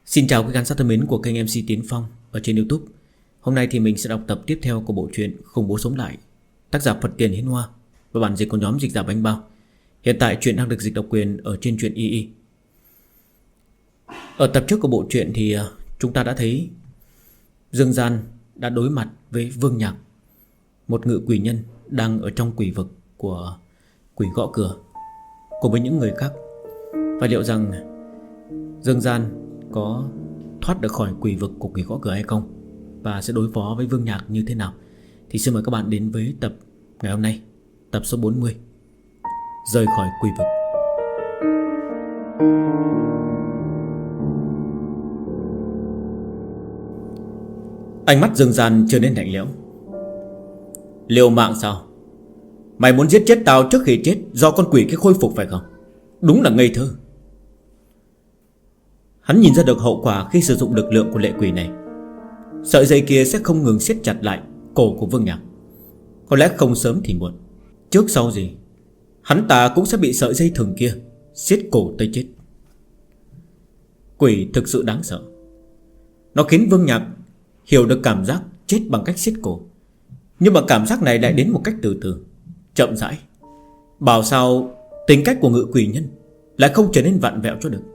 Xin chào các khán giả thân mến của kênh MC Tiến Phong ở trên YouTube. Hôm nay thì mình sẽ đọc tập tiếp theo của bộ truyện Khủng Bố Sống Lại, tác giả Phật Tiền Hiến Hoa và bản dịch của nhóm dịch giả Bánh Bao. Hiện tại truyện đang được dịch độc quyền ở trên truyện YY. Ở tập trước của bộ truyện thì chúng ta đã thấy Dương Gian đã đối mặt với Vương Nhạc, một ngự quỷ nhân đang ở trong quỷ vực của quỷ gõ cửa cùng với những người khác. Và liệu rằng Dương Gian có thoát được khỏi quỷ vực của quỷ gõ cửa hay không, và sẽ đối phó với Vương Nhạc như thế nào, thì xin mời các bạn đến với tập ngày hôm nay, tập số 40, Rời khỏi quỷ vực. Ánh mắt Dương Gian trở nên lạnh lẽo. Liều mạng sao? Mày muốn giết chết tao trước khi chết do con quỷ kia khôi phục phải không? Đúng là ngây thơ. Hắn nhìn ra được hậu quả khi sử dụng lực lượng của lệ quỷ này. Sợi dây kia sẽ không ngừng siết chặt lại cổ của Vương Nhạc. Có lẽ không sớm thì muộn, trước sau gì hắn ta cũng sẽ bị sợi dây thừng kia siết cổ tới chết. Quỷ thực sự đáng sợ. Nó khiến Vương Nhạc hiểu được cảm giác chết bằng cách siết cổ. Nhưng mà cảm giác này lại đến một cách từ từ, chậm rãi. Bảo sao tính cách của ngự quỷ nhân lại không trở nên vặn vẹo cho được.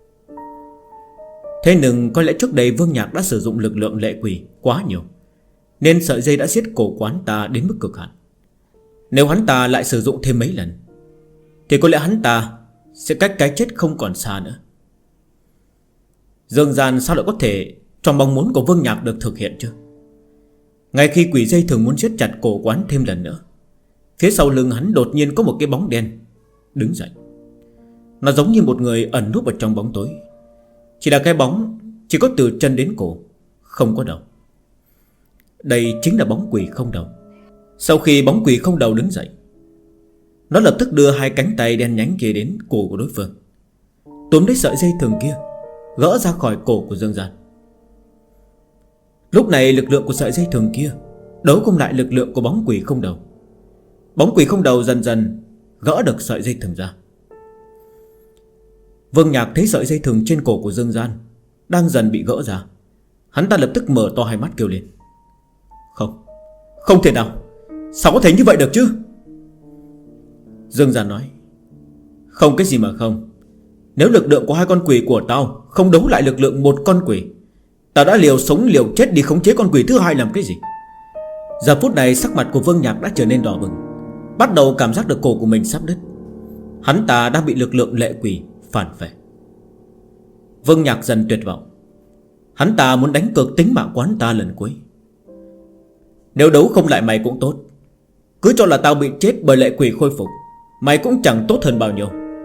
Thế nhưng có lẽ trước đây Vương Nhạc đã sử dụng lực lượng lệ quỷ quá nhiều, nên sợi dây đã siết cổ của hắn ta đến mức cực hạn. Nếu hắn ta lại sử dụng thêm mấy lần thì có lẽ hắn ta sẽ cách cái chết không còn xa nữa. Dương Gian sao lại có thể trong mong muốn của Vương Nhạc được thực hiện chứ? Ngay khi quỷ dây thường muốn siết chặt cổ của hắn thêm lần nữa, phía sau lưng hắn đột nhiên có một cái bóng đen đứng dậy. Nó giống như một người ẩn núp ở trong bóng tối. Chỉ là cái bóng chỉ có từ chân đến cổ, không có đầu. Đây chính là bóng quỷ không đầu. Sau khi bóng quỷ không đầu đứng dậy, nó lập tức đưa hai cánh tay đen nhánh kia đến cổ của đối phương, túm lấy sợi dây thừng kia, gỡ ra khỏi cổ của Dương Gian. Lúc này lực lượng của sợi dây thừng kia đấu cùng lại lực lượng của bóng quỷ không đầu. Bóng quỷ không đầu dần dần gỡ được sợi dây thừng ra. Vương Nhạc thấy sợi dây thừng trên cổ của Dương Gian đang dần bị gỡ ra. Hắn ta lập tức mở to hai mắt kêu lên. Không thể nào. Sao có thể như vậy được chứ? Dương Gian nói. Không cái gì mà không. Nếu lực lượng của hai con quỷ của tao không đấu lại lực lượng một con quỷ, tao đã liều sống liều chết đi khống chế con quỷ thứ hai làm cái gì? Giờ phút này sắc mặt của Vương Nhạc đã trở nên đỏ bừng, bắt đầu cảm giác được cổ của mình sắp đứt. Hắn ta đang bị lực lượng lệ quỷ phản vệ. Vương Nhạc dần tuyệt vọng. Hắn ta muốn đánh cược tính mạng của hắn ta lần cuối. Nếu đấu không lại mày cũng tốt, cứ cho là tao bị chết bởi lệ quỷ khôi phục, mày cũng chẳng tốt hơn bao nhiêu.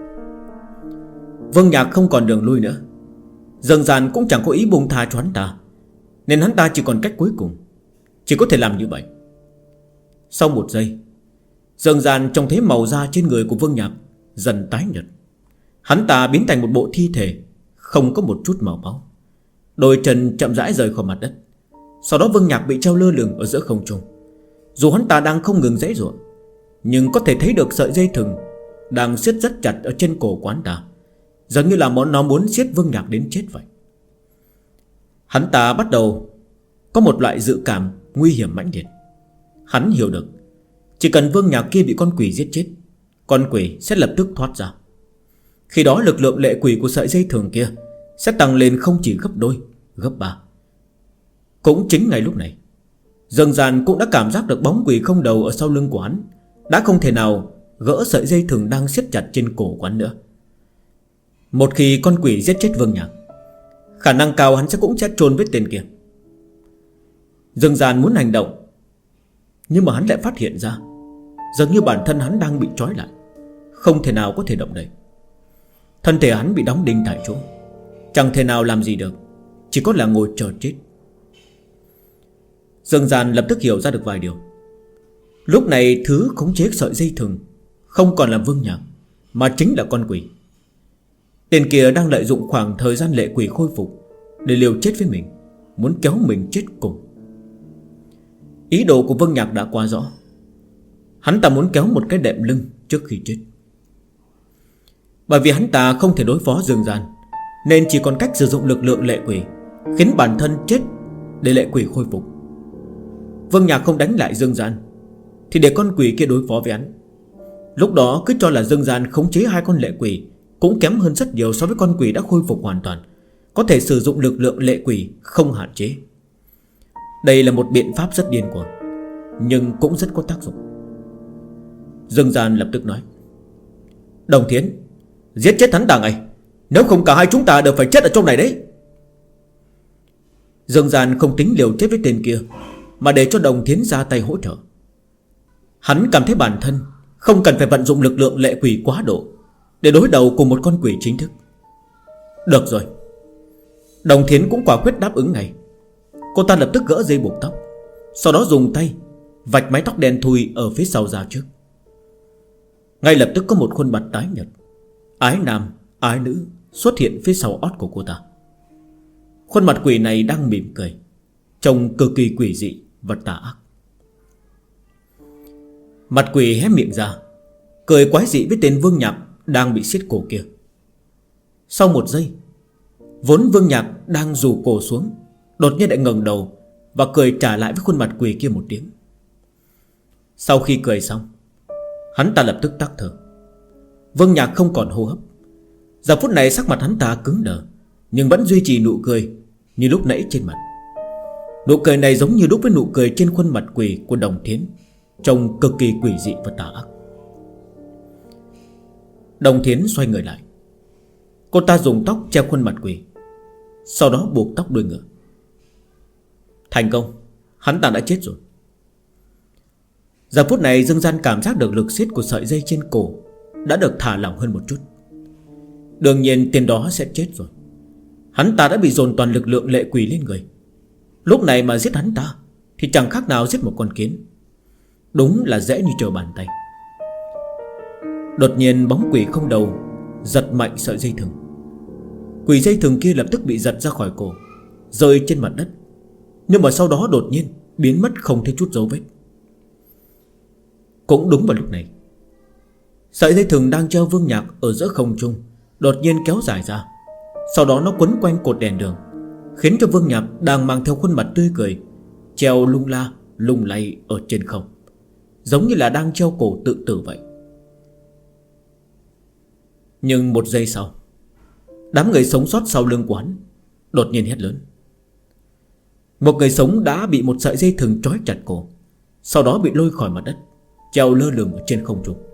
Vương Nhạc không còn đường lui nữa. Dương Gian cũng chẳng có ý buông tha cho hắn ta, nên hắn ta chỉ còn cách cuối cùng, chỉ có thể làm như vậy. Sau một giây, Dương Gian trông thấy màu da trên người của Vương Nhạc dần tái nhợt. Hắn ta biến thành một bộ thi thể không có một chút màu máu. Đôi chân chậm rãi rời khỏi mặt đất. Sau đó Vương Nhạc bị treo lơ lửng ở giữa không trung. Dù hắn ta đang không ngừng giãy giụa, nhưng có thể thấy được sợi dây thừng đang siết rất chặt ở trên cổ của hắn ta, giống như là nó muốn siết Vương Nhạc đến chết vậy. Hắn ta bắt đầu có một loại dự cảm nguy hiểm mãnh liệt. Hắn hiểu được chỉ cần Vương Nhạc kia bị con quỷ giết chết, con quỷ sẽ lập tức thoát ra. Khi đó lực lượng lệ quỷ của sợi dây thừng kia sẽ tăng lên không chỉ gấp đôi, gấp ba. Cũng chính ngay lúc này, Dương Gian cũng đã cảm giác được bóng quỷ không đầu ở sau lưng của hắn đã không thể nào gỡ sợi dây thừng đang siết chặt trên cổ của hắn nữa. Một khi con quỷ giết chết Vương Nhạc, khả năng cao hắn cũng sẽ chôn với tên kia. Dương Gian muốn hành động, nhưng mà hắn lại phát hiện ra dường như bản thân hắn đang bị trói lại, không thể nào có thể động đậy. Thân thể hắn bị đóng đinh tại chỗ, chẳng thể nào làm gì được, chỉ có là ngồi chờ chết. Dương Gian lập tức hiểu ra được vài điều. Lúc này thứ khống chế sợi dây thừng không còn là Vương Nhạc, mà chính là con quỷ. Tên kia đang lợi dụng khoảng thời gian lệ quỷ khôi phục để liều chết với mình, muốn kéo mình chết cùng. Ý đồ của Vương Nhạc đã quá rõ. Hắn ta muốn kéo một cái đệm lưng trước khi chết. Bởi vì hắn ta không thể đối phó Dương Gian, nên chỉ còn cách sử dụng lực lượng lệ quỷ, khiến bản thân chết để lệ quỷ khôi phục. Vương Nhạc không đánh lại Dương Gian thì để con quỷ kia đối phó với hắn. Lúc đó cứ cho là Dương Gian khống chế hai con lệ quỷ cũng kém hơn rất nhiều so với con quỷ đã khôi phục hoàn toàn, có thể sử dụng lực lượng lệ quỷ không hạn chế. Đây là một biện pháp rất điên cuồng, nhưng cũng rất có tác dụng. Dương Gian lập tức nói: Đồng Thiến, giết chết hắn ta ngay, nếu không cả hai chúng ta đều phải chết ở trong này đấy. Dương Gian không tính liều chết với tên kia, mà để cho Đồng Thiến ra tay hỗ trợ. Hắn cảm thấy bản thân không cần phải vận dụng lực lượng lệ quỷ quá độ để đối đầu cùng một con quỷ chính thức. Được rồi. Đồng Thiến cũng quả quyết đáp ứng ngay. Cô ta lập tức gỡ dây buộc tóc, sau đó dùng tay vạch mái tóc đen thui ở phía sau ra trước. Ngay lập tức có một khuôn mặt tái nhợt, ái nam ái nữ xuất hiện phía sau ót của cô ta. Khuôn mặt quỷ này đang mỉm cười, trông cực kỳ quỷ dị và tà ác. Mặt quỷ hé miệng ra, cười quái dị với tên Vương Nhạc đang bị siết cổ kia. Sau một giây, vốn Vương Nhạc đang rủ cổ xuống, đột nhiên lại ngẩng đầu và cười trả lại với khuôn mặt quỷ kia một tiếng. Sau khi cười xong, hắn ta lập tức tắc thở. Vương Nhạc không còn hô hấp. Giờ phút này sắc mặt hắn ta cứng đờ, nhưng vẫn duy trì nụ cười như lúc nãy trên mặt. Nụ cười này giống như đúc với nụ cười trên khuôn mặt quỷ của Đồng Thiến, trông cực kỳ quỷ dị và tà ác. Đồng Thiến xoay người lại. Cô ta dùng tóc che khuôn mặt quỷ, sau đó buộc tóc đuôi ngựa. Thành công, hắn ta đã chết rồi. Giờ phút này Dương Gian cảm giác được lực siết của sợi dây trên cổ đã được thả lỏng hơn một chút. Đương nhiên tên đó sẽ chết rồi. Hắn ta đã bị dồn toàn lực lượng lệ quỷ lên người. Lúc này mà giết hắn ta thì chẳng khác nào giết một con kiến. Đúng là dễ như trở bàn tay. Đột nhiên bóng quỷ không đầu giật mạnh sợi dây thừng. Quỷ dây thừng kia lập tức bị giật ra khỏi cổ, rơi trên mặt đất, nhưng mà sau đó đột nhiên biến mất không thấy chút dấu vết. Cũng đúng vào lúc này, sợi dây thừng đang treo Vương Nhạc ở giữa không trung đột nhiên kéo dài ra. Sau đó nó quấn quanh cột đèn đường, khiến cho Vương Nhạc đang mang theo khuôn mặt tươi cười treo lung la lung lay ở trên không, giống như là đang treo cổ tự tử vậy. Nhưng một giây sau, đám người sống sót sau lưng của hắn đột nhiên hét lớn. Một người sống đã bị một sợi dây thừng trói chặt cổ, sau đó bị lôi khỏi mặt đất, treo lơ lửng ở trên không trung.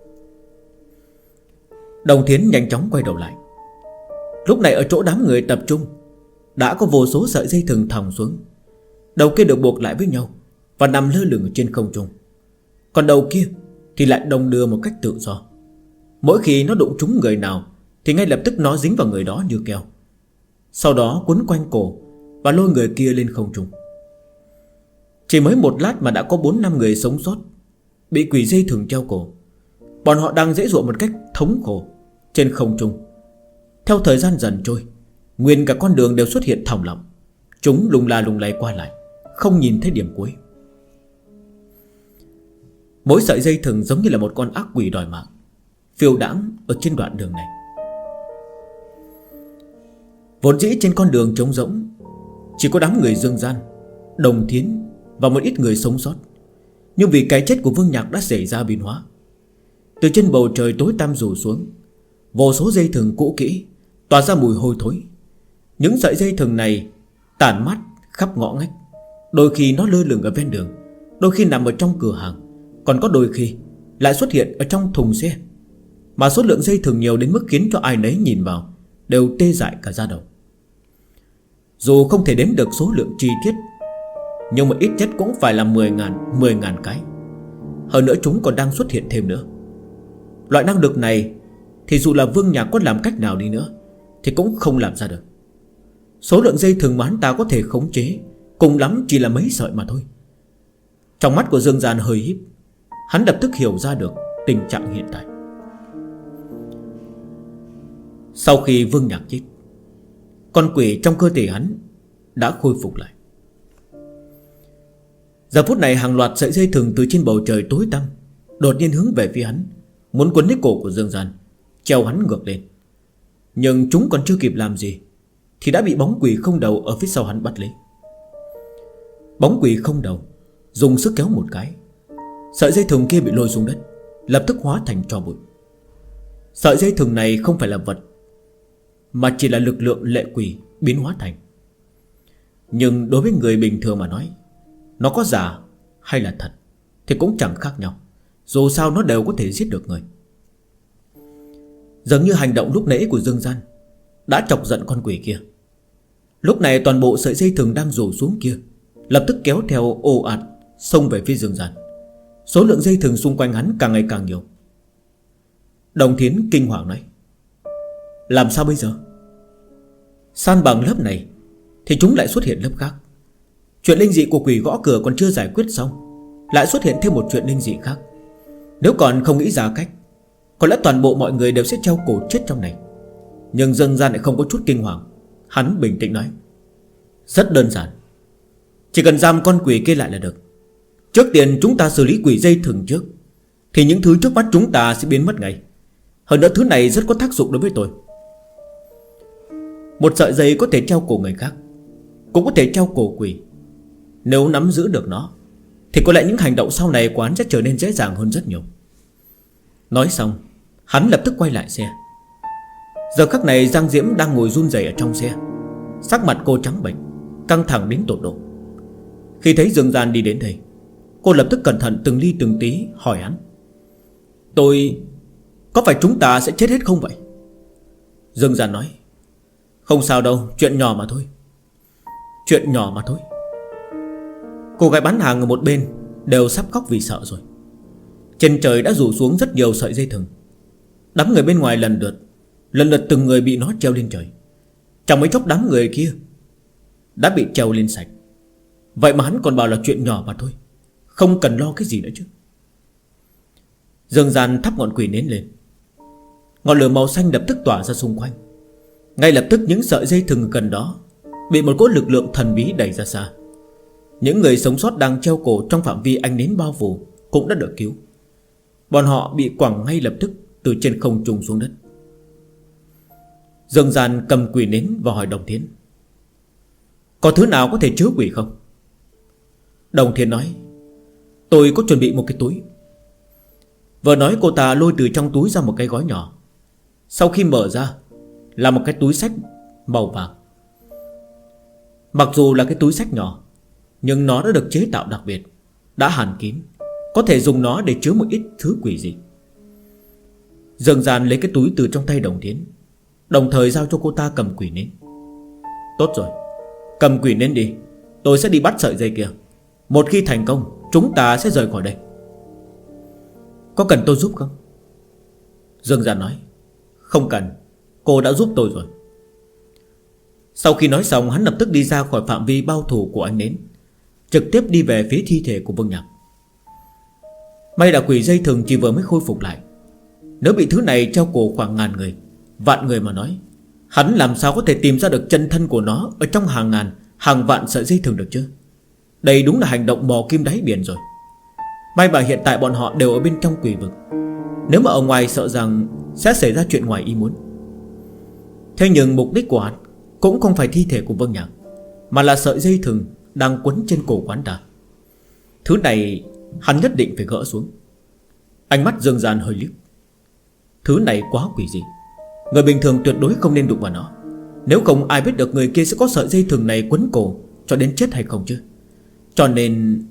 Đồng Thiến nhanh chóng quay đầu lại. Lúc này ở chỗ đám người tập trung đã có vô số sợi dây thừng thòng xuống. Đầu kia được buộc lại với nhau và nằm lơ lửng ở trên không trung, còn đầu kia thì lại đồng đưa một cách tự do. Mỗi khi nó đụng trúng người nào thì ngay lập tức nó dính vào người đó như keo, sau đó quấn quanh cổ và lôi người kia lên không trung. Chỉ mới một lát mà đã có 4-5 người sống sót bị quỷ dây thừng treo cổ. Bọn họ đang giãy giụa một cách thống khổ trên không trung. Theo thời gian dần trôi, nguyên cả con đường đều xuất hiện thòng lọng. Chúng lung la lung lay qua lại, không nhìn thấy điểm cuối. Mỗi sợi dây thừng giống như là một con ác quỷ đòi mạng, phiêu đãng ở trên đoạn đường này. Vốn dĩ trên con đường trống rỗng chỉ có đám người Dương Gian, Đồng Thiến và một ít người sống sót. Nhưng vì cái chết của Vương Nhạc đã xảy ra biến hóa. Từ trên bầu trời tối tăm rủ xuống, vô số dây thừng cũ kỹ tỏa ra mùi hôi thối. Những sợi dây thừng này tản mát khắp ngõ ngách. Đôi khi nó lơ lửng ở ven đường, đôi khi nằm ở trong cửa hàng, còn có đôi khi lại xuất hiện ở trong thùng xe. Mà số lượng dây thừng nhiều đến mức khiến cho ai nấy nhìn vào đều tê dại cả da đầu. Dù không thể đếm được số lượng chi tiết, nhưng mà ít nhất cũng phải là 10.000 cái. Hơn nữa chúng còn đang xuất hiện thêm nữa. Loại năng lực này thì dù là Vương Nhạc có làm cách nào đi nữa thì cũng không làm ra được. Số lượng dây thừng mà hắn ta có thể khống chế cùng lắm chỉ là mấy sợi mà thôi. Trong mắt của Dương Gian hơi híp, hắn lập tức hiểu ra được tình trạng hiện tại. Sau khi Vương Nhạc chết, con quỷ trong cơ thể hắn đã khôi phục lại. Giờ phút này hàng loạt sợi dây thừng từ trên bầu trời tối tăm đột nhiên hướng về phía hắn, muốn quấn lấy cổ của Dương Gian, treo hắn ngược lên. Nhưng chúng còn chưa kịp làm gì thì đã bị bóng quỷ không đầu ở phía sau hắn bắt lấy. Bóng quỷ không đầu dùng sức kéo một cái, sợi dây thừng kia bị lôi xuống đất, lập tức hóa thành tro bụi. Sợi dây thừng này không phải là vật, mà chỉ là lực lượng lệ quỷ biến hóa thành. Nhưng đối với người bình thường mà nói, nó có giả hay là thật thì cũng chẳng khác nhau. Dù sao nó đều có thể giết được người. Dường như hành động lúc nãy của Dương Gian đã chọc giận con quỷ kia. Lúc này toàn bộ sợi dây thừng đang rủ xuống kia lập tức kéo theo ồ ạt xông về phía Dương Gian. Số lượng dây thừng xung quanh hắn càng ngày càng nhiều. Đồng Thiến kinh hoàng nói: làm sao bây giờ? San bằng lớp này thì chúng lại xuất hiện lớp khác. Chuyện linh dị của quỷ gõ cửa còn chưa giải quyết xong, lại xuất hiện thêm một chuyện linh dị khác. Nếu còn không nghĩ ra cách, có lẽ toàn bộ mọi người đều sẽ treo cổ chết trong này. Nhưng Dương Gian lại không có chút kinh hoàng. Hắn bình tĩnh nói: rất đơn giản, chỉ cần giam con quỷ kia lại là được. Trước tiên chúng ta xử lý quỷ dây thừng trước, thì những thứ trước mắt chúng ta sẽ biến mất ngay. Hơn nữa thứ này rất có tác dụng đối với tôi. Một sợi dây có thể treo cổ người khác, cũng có thể treo cổ quỷ. Nếu nắm giữ được nó thì có lẽ những hành động sau này của hắn sẽ trở nên dễ dàng hơn rất nhiều. Nói xong, hắn lập tức quay lại xe. Giờ khắc này Giang Diễm đang ngồi run rẩy ở trong xe. Sắc mặt cô trắng bệch, căng thẳng đến tột độ. Khi thấy Dương Gian đi đến đây, cô lập tức cẩn thận từng ly từng tí hỏi hắn: có phải chúng ta sẽ chết hết không vậy? Dương Gian nói: không sao đâu, chuyện nhỏ mà thôi. Chuyện nhỏ mà thôi. Cô gái bán hàng ở một bên đều sắp khóc vì sợ rồi. Trên trời đã rủ xuống rất nhiều sợi dây thừng. Đám người bên ngoài lần lượt từng người bị nó treo lên trời. Trong mấy chốc đám người kia đã bị treo lên sạch. Vậy mà hắn còn bảo là chuyện nhỏ mà thôi, không cần lo cái gì nữa chứ. Dương Gian thắp ngọn quỷ nến lên. Ngọn lửa màu xanh lập tức tỏa ra xung quanh. Ngay lập tức những sợi dây thừng gần đó bị một cỗ lực lượng thần bí đẩy ra xa. Những người sống sót đang treo cổ trong phạm vi ánh nến bao phủ cũng đã được cứu. Bọn họ bị quẳng ngay lập tức từ trên không trung xuống đất. Dương Gian cầm quỷ nến và hỏi Đồng Thiến: có thứ nào có thể chứa quỷ không? Đồng Thiến nói: tôi có chuẩn bị một cái túi. Vừa nói cô ta lôi từ trong túi ra một cái gói nhỏ. Sau khi mở ra là một cái túi xách màu vàng. Mặc dù là cái túi xách nhỏ, nhưng nó đã được chế tạo đặc biệt, đã hàn kín, có thể dùng nó để chứa một ít thứ quỷ dị. Dương Gian lấy cái túi từ trong tay Đồng Thiến, đồng thời giao cho cô ta cầm quỷ nến. Tốt rồi, cầm quỷ nến đi, tôi sẽ đi bắt sợi dây kia. Một khi thành công, chúng ta sẽ rời khỏi đây. Có cần tôi giúp không? Dương Gian nói: không cần, cô đã giúp tôi rồi. Sau khi nói xong, hắn lập tức đi ra khỏi phạm vi bao thủ của ánh nến, trực tiếp đi về phía thi thể của Vương Nhạc. May là quỷ dây thừng chỉ vừa mới khôi phục lại. Nếu bị thứ này treo cổ khoảng ngàn người, vạn người mà nói, hắn làm sao có thể tìm ra được chân thân của nó ở trong hàng ngàn, hàng vạn sợi dây thừng được chứ? Đây đúng là hành động mò kim đáy biển rồi. May mà hiện tại bọn họ đều ở bên trong quỷ vực. Nếu mà ở ngoài sợ rằng sẽ xảy ra chuyện ngoài ý muốn. Thế nhưng mục đích của hắn cũng không phải thi thể của Vương Nhạc, mà là sợi dây thừng đang quấn trên cổ quán ta. Thứ này hắn nhất định phải gỡ xuống. Ánh mắt Dương Gian hơi liếc. Thứ này quá quỷ dị, người bình thường tuyệt đối không nên đụng vào nó. Nếu không ai biết được người kia sẽ có sợi dây thừng này quấn cổ cho đến chết hay không chứ. Cho nên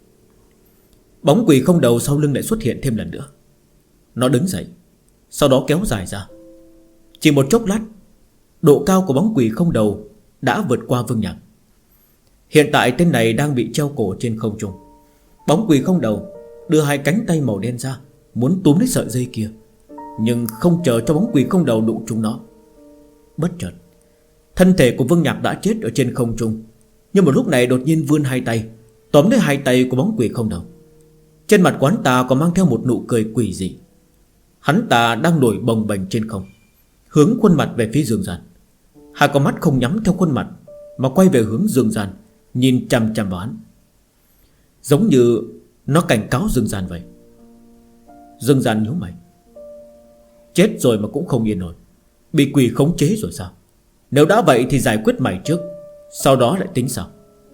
bóng quỷ không đầu sau lưng lại xuất hiện thêm lần nữa. Nó đứng dậy, sau đó kéo dài ra. Chỉ một chốc lát, độ cao của bóng quỷ không đầu đã vượt qua Vương Nhạc. Hiện tại tên này đang bị treo cổ trên không trung. Bóng quỷ không đầu đưa hai cánh tay màu đen ra, muốn túm lấy sợi dây kia, nhưng không chờ cho bóng quỷ không đầu đụng trúng nó. Bất chợt, thân thể của Vương Nhạc đã chết ở trên không trung, nhưng một lúc này đột nhiên vươn hai tay tóm lấy hai tay của bóng quỷ không đầu. Trên mặt quán ta còn mang theo một nụ cười quỷ dị. Hắn ta đang nổi bồng bềnh trên không, hướng khuôn mặt về phía Dương Gian. Hai con mắt không nhắm theo khuôn mặt, mà quay về hướng Dương Gian, nhìn chằm chằm vào hắn, giống như nó cảnh cáo Dương Gian vậy. Dương Gian nhíu mày. Chết rồi mà cũng không yên nổi, bị quỷ khống chế rồi sao? Nếu đã vậy thì giải quyết mày trước, sau đó lại tính sau.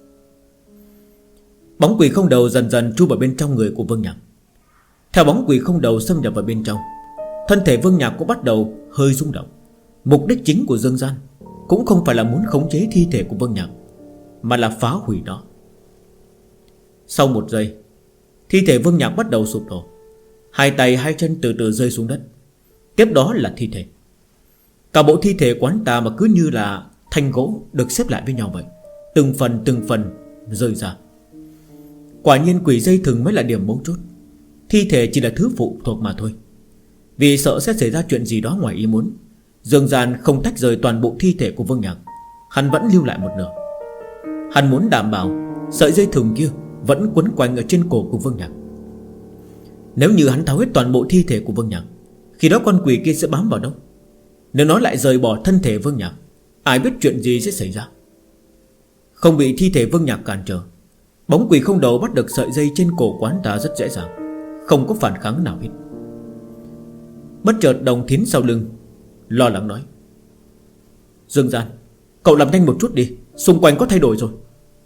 Bóng quỷ không đầu dần dần chui vào bên trong người của Vương Nhạc. Theo bóng quỷ không đầu xâm nhập vào bên trong, thân thể Vương Nhạc cũng bắt đầu hơi rung động. Mục đích chính của Dương Gian cũng không phải là muốn khống chế thi thể của Vương Nhạc, mà là phá hủy nó. Sau một giây, thi thể Vương Nhạc bắt đầu sụp đổ. Hai tay hai chân từ từ rơi xuống đất. Tiếp đó là thi thể. Cả bộ thi thể quán ta mà cứ như là thanh gỗ được xếp lại với nhau vậy, từng phần rơi ra. Quả nhiên quỷ dây thừng mới là điểm mấu chốt. Thi thể chỉ là thứ phụ thuộc mà thôi. Vì sợ sẽ xảy ra chuyện gì đó ngoài ý muốn, Dương Gian không tách rời toàn bộ thi thể của Vương Nhạc. Hắn vẫn lưu lại một nửa. Hắn muốn đảm bảo sợi dây thừng kia vẫn quấn quanh ở trên cổ của Vương Nhạc. Nếu như hắn tháo hết toàn bộ thi thể của Vương Nhạc, khi đó con quỷ kia sẽ bám vào đâu? Nếu nó lại rời bỏ thân thể Vương Nhạc, ai biết chuyện gì sẽ xảy ra. Không bị thi thể Vương Nhạc cản trở, bóng quỷ không đầu bắt được sợi dây trên cổ quán ta rất dễ dàng, không có phản kháng nào hết. Bất chợt Đồng Thiến sau lưng lo lắng nói: Dương Gian, cậu làm nhanh một chút đi, xung quanh có thay đổi rồi.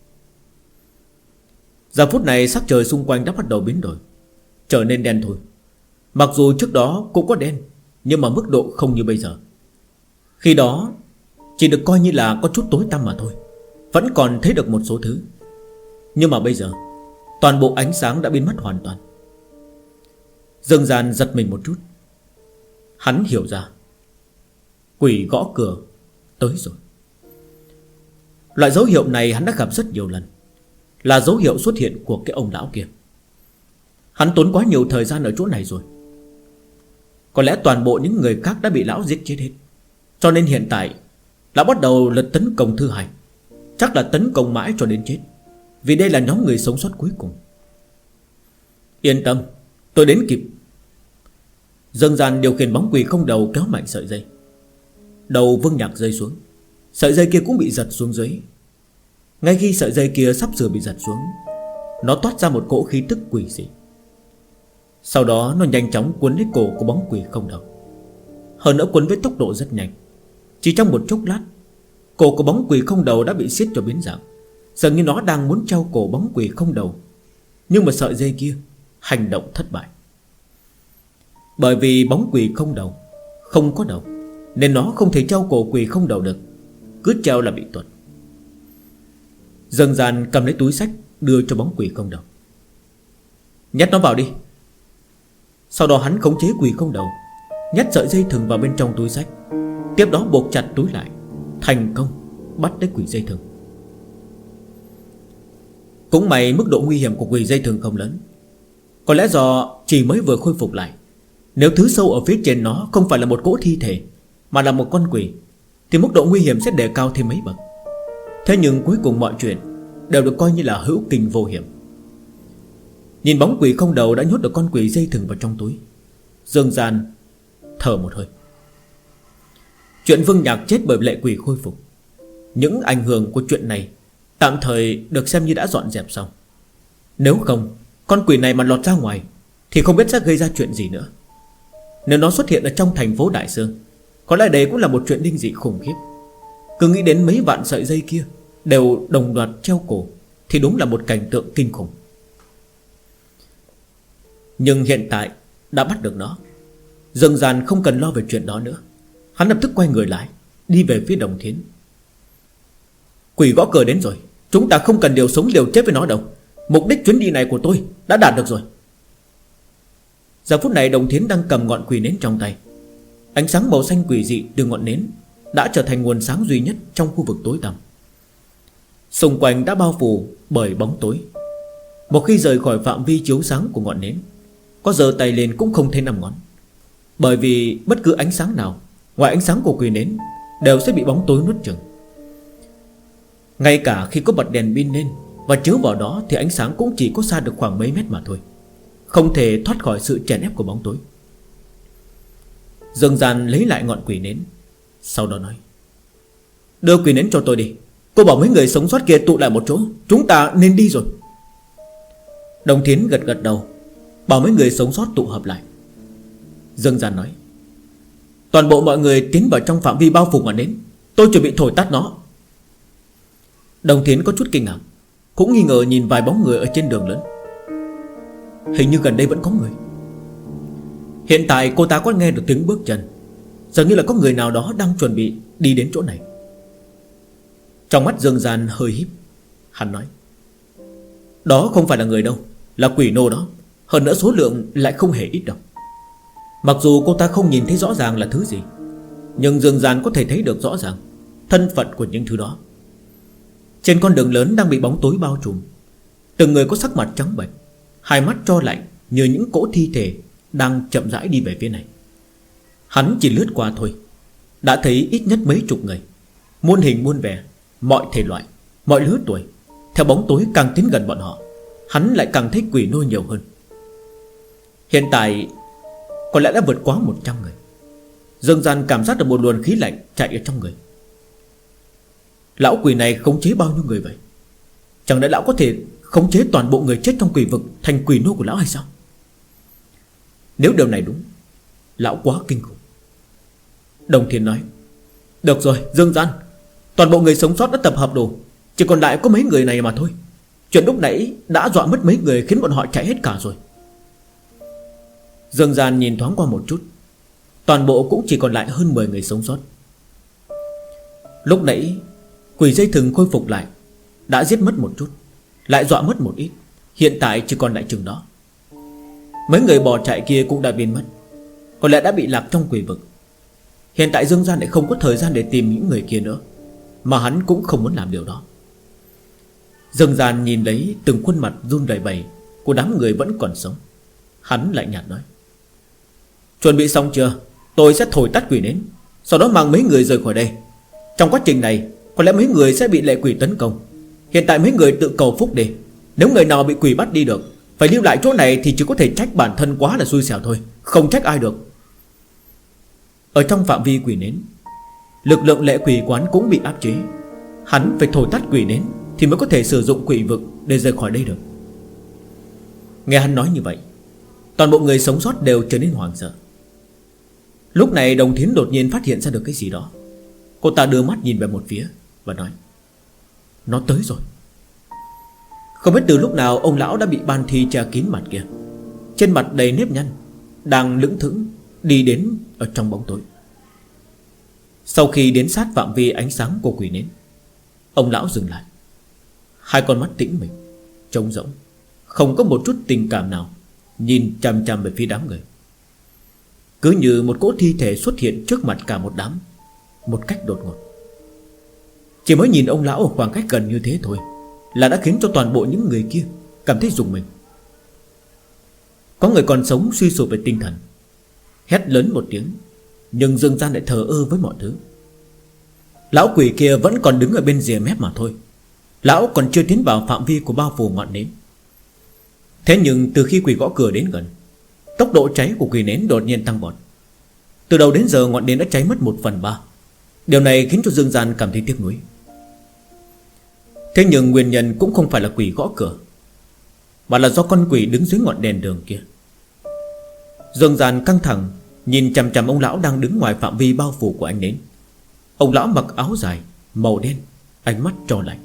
Giờ phút này sắc trời xung quanh đã bắt đầu biến đổi, trở nên đen thôi. Mặc dù trước đó cũng có đen, nhưng mà mức độ không như bây giờ. Khi đó chỉ được coi như là có chút tối tăm mà thôi, vẫn còn thấy được một số thứ. Nhưng mà bây giờ toàn bộ ánh sáng đã biến mất hoàn toàn. Dương Gian giật mình một chút. Hắn hiểu ra quỷ gõ cửa tới rồi. Loại dấu hiệu này hắn đã gặp rất nhiều lần, là dấu hiệu xuất hiện của cái ông lão kia. Hắn tốn quá nhiều thời gian ở chỗ này rồi. Có lẽ toàn bộ những người khác đã bị lão giết chết hết, cho nên hiện tại lão bắt đầu lật tấn công thứ hai. Chắc là tấn công mãi cho đến chết, vì đây là nhóm người sống sót cuối cùng. Yên tâm, tôi đến kịp. Dương Gian điều khiển bóng quỷ không đầu kéo mạnh sợi dây. Đầu Vương Nhạc rơi xuống, sợi dây kia cũng bị giật xuống dưới. Ngay khi sợi dây kia sắp sửa bị giật xuống, nó toát ra một cỗ khí tức quỷ dị. Sau đó nó nhanh chóng cuốn lấy cổ của bóng quỷ không đầu. Hơn nữa cuốn với tốc độ rất nhanh. Chỉ trong một chốc lát, cổ của bóng quỷ không đầu đã bị siết cho biến dạng, dường như nó đang muốn treo cổ bóng quỷ không đầu. Nhưng mà sợi dây kia hành động thất bại. Bởi vì bóng quỷ không đầu không có đầu, nên nó không thể treo cổ quỷ không đầu được. Cứ treo là bị tuột. Dương Gian cầm lấy túi sách đưa cho bóng quỷ không đầu. Nhét nó vào đi. Sau đó hắn khống chế quỷ không đầu, nhét sợi dây thừng vào bên trong túi sách. Tiếp đó buộc chặt túi lại. Thành công bắt lấy quỷ dây thừng. Cũng may mức độ nguy hiểm của quỷ dây thừng không lớn. Có lẽ do chỉ mới vừa khôi phục lại. Nếu thứ sâu ở phía trên nó không phải là một cỗ thi thể, mà là một con quỷ, thì mức độ nguy hiểm sẽ đề cao thêm mấy bậc. Thế nhưng cuối cùng mọi chuyện đều được coi như là hữu kinh vô hiểm. Nhìn bóng quỷ không đầu đã nhốt được con quỷ dây thừng vào trong túi, Dương Gian thở một hơi. Chuyện Vương Nhạc chết bởi lệ quỷ khôi phục, những ảnh hưởng của chuyện này tạm thời được xem như đã dọn dẹp xong. Nếu không, con quỷ này mà lọt ra ngoài thì không biết sẽ gây ra chuyện gì nữa. Nếu nó xuất hiện ở trong thành phố Đại Sương, có lẽ đây cũng là một chuyện linh dị khủng khiếp. Cứ nghĩ đến mấy vạn sợi dây kia đều đồng loạt treo cổ thì đúng là một cảnh tượng kinh khủng. Nhưng hiện tại đã bắt được nó, Dương Gian không cần lo về chuyện đó nữa. Hắn lập tức quay người lại, đi về phía Đồng Thiến. Quỷ gõ cửa đến rồi, chúng ta không cần liều sống liều chết với nó đâu. Mục đích chuyến đi này của tôi đã đạt được rồi. Giờ phút này Đồng Thiến đang cầm ngọn quỷ nến trong tay. Ánh sáng màu xanh quỷ dị từ ngọn nến đã trở thành nguồn sáng duy nhất trong khu vực tối tăm. Xung quanh đã bao phủ bởi bóng tối. Một khi rời khỏi phạm vi chiếu sáng của ngọn nến, có giơ tay lên cũng không thấy 5 ngón. Bởi vì bất cứ ánh sáng nào ngoài ánh sáng của quỷ nến đều sẽ bị bóng tối nuốt chửng. Ngay cả khi có bật đèn pin lên và chiếu vào đó thì ánh sáng cũng chỉ có xa được khoảng mấy mét mà thôi, không thể thoát khỏi sự chèn ép của bóng tối. Dương Gian lấy lại ngọn quỷ nến, sau đó nói: đưa quỷ nến cho tôi đi. Cô bảo mấy người sống sót kia tụ lại một chỗ, chúng ta nên đi rồi. Đồng Thiến gật gật đầu, bảo mấy người sống sót tụ hợp lại. Dương Gian nói: toàn bộ mọi người tiến vào trong phạm vi bao phủ ngọn nến. Tôi chuẩn bị thổi tắt nó. Đồng Thiến có chút kinh ngạc, cũng nghi ngờ nhìn vài bóng người ở trên đường lớn. Hình như gần đây vẫn có người. Hiện tại cô ta có nghe được tiếng bước chân, dường như là có người nào đó đang chuẩn bị đi đến chỗ này. Trong mắt Dương Gian hơi híp, hắn nói: đó không phải là người đâu, là quỷ nô đó. Hơn nữa số lượng lại không hề ít đâu. Mặc dù cô ta không nhìn thấy rõ ràng là thứ gì, nhưng Dương Gian có thể thấy được rõ ràng thân phận của những thứ đó. Trên con đường lớn đang bị bóng tối bao trùm, từng người có sắc mặt trắng bệch, hai mắt trao lạnh như những cỗ thi thể đang chậm rãi đi về phía này. Hắn chỉ lướt qua thôi đã thấy ít nhất mấy chục người, muôn hình muôn vẻ, mọi thể loại, mọi lứa tuổi. Theo bóng tối càng tiến gần bọn họ, hắn lại càng thấy quỷ nô nhiều hơn. Hiện tại có lẽ đã vượt quá 100 người. Dương Gian cảm giác được một luồng khí lạnh chạy ở trong người. Lão quỷ này khống chế bao nhiêu người vậy? Chẳng lẽ lão có thể khống chế toàn bộ người chết trong quỷ vực thành quỷ nô của lão hay sao? Nếu điều này đúng, lão quá kinh khủng. Đồng Thiên nói: được rồi Dương Gian, toàn bộ người sống sót đã tập hợp đủ, chỉ còn lại có mấy người này mà thôi. Chuyện lúc nãy đã dọa mất mấy người, khiến bọn họ chạy hết cả rồi. Dương Gian nhìn thoáng qua một chút, toàn bộ cũng chỉ còn lại hơn 10 người sống sót. Lúc nãy quỷ dây thừng khôi phục lại, đã giết mất một chút, lại dọa mất một ít, hiện tại chỉ còn lại chừng đó. Mấy người bỏ chạy kia cũng đã biến mất, có lẽ đã bị lạc trong quỷ vực. Hiện tại Dương Gian lại không có thời gian để tìm những người kia nữa, mà hắn cũng không muốn làm điều đó. Dương Gian nhìn lấy từng khuôn mặt run rẩy bẩy của đám người vẫn còn sống, hắn lại nhạt nói: chuẩn bị xong chưa? Tôi sẽ thổi tắt quỷ nến, sau đó mang mấy người rời khỏi đây. Trong quá trình này có lẽ mấy người sẽ bị lệ quỷ tấn công. Hiện tại mấy người tự cầu phúc đi. Nếu người nào bị quỷ bắt đi được, phải lưu lại chỗ này thì chỉ có thể trách bản thân quá là xui xẻo thôi, không trách ai được. Ở trong phạm vi quỷ nến, lực lượng lệ quỷ quán cũng bị áp chế. Hắn phải thổi tắt quỷ nến thì mới có thể sử dụng quỷ vực để rời khỏi đây được. Nghe hắn nói như vậy, toàn bộ người sống sót đều trở nên hoảng sợ. Lúc này Đồng Thiến đột nhiên phát hiện ra được cái gì đó. Cô ta đưa mắt nhìn về một phía và nói: nó tới rồi. Không biết từ lúc nào ông lão đã bị ban thi che kín mặt kia, trên mặt đầy nếp nhăn, đang lững thững đi đến ở trong bóng tối. Sau khi đến sát phạm vi ánh sáng của quỷ nến, ông lão dừng lại, hai con mắt tĩnh mịch, trống rỗng, không có một chút tình cảm nào, nhìn chằm chằm về phía đám người. Cứ như một cỗ thi thể xuất hiện trước mặt cả một đám, một cách đột ngột. Chỉ mới nhìn ông lão ở khoảng cách gần như thế thôi là đã khiến cho toàn bộ những người kia cảm thấy rùng mình. Có người còn sống suy sụp về tinh thần, hét lớn một tiếng, nhưng Dương Gian lại thờ ơ với mọi thứ. Lão quỷ kia vẫn còn đứng ở bên rìa mép mà thôi, lão còn chưa tiến vào phạm vi của bao phủ ngọn nến. Thế nhưng từ khi quỷ gõ cửa đến gần, tốc độ cháy của quỷ nến đột nhiên tăng vọt. Từ đầu đến giờ ngọn nến đã cháy mất 1/3. Điều này khiến cho Dương Gian cảm thấy tiếc nuối. Thế nhưng nguyên nhân cũng không phải là quỷ gõ cửa, mà là do con quỷ đứng dưới ngọn đèn đường kia. Dương Gian căng thẳng nhìn chằm chằm ông lão đang đứng ngoài phạm vi bao phủ của ánh nến. Ông lão mặc áo dài màu đen, ánh mắt tròn lạnh.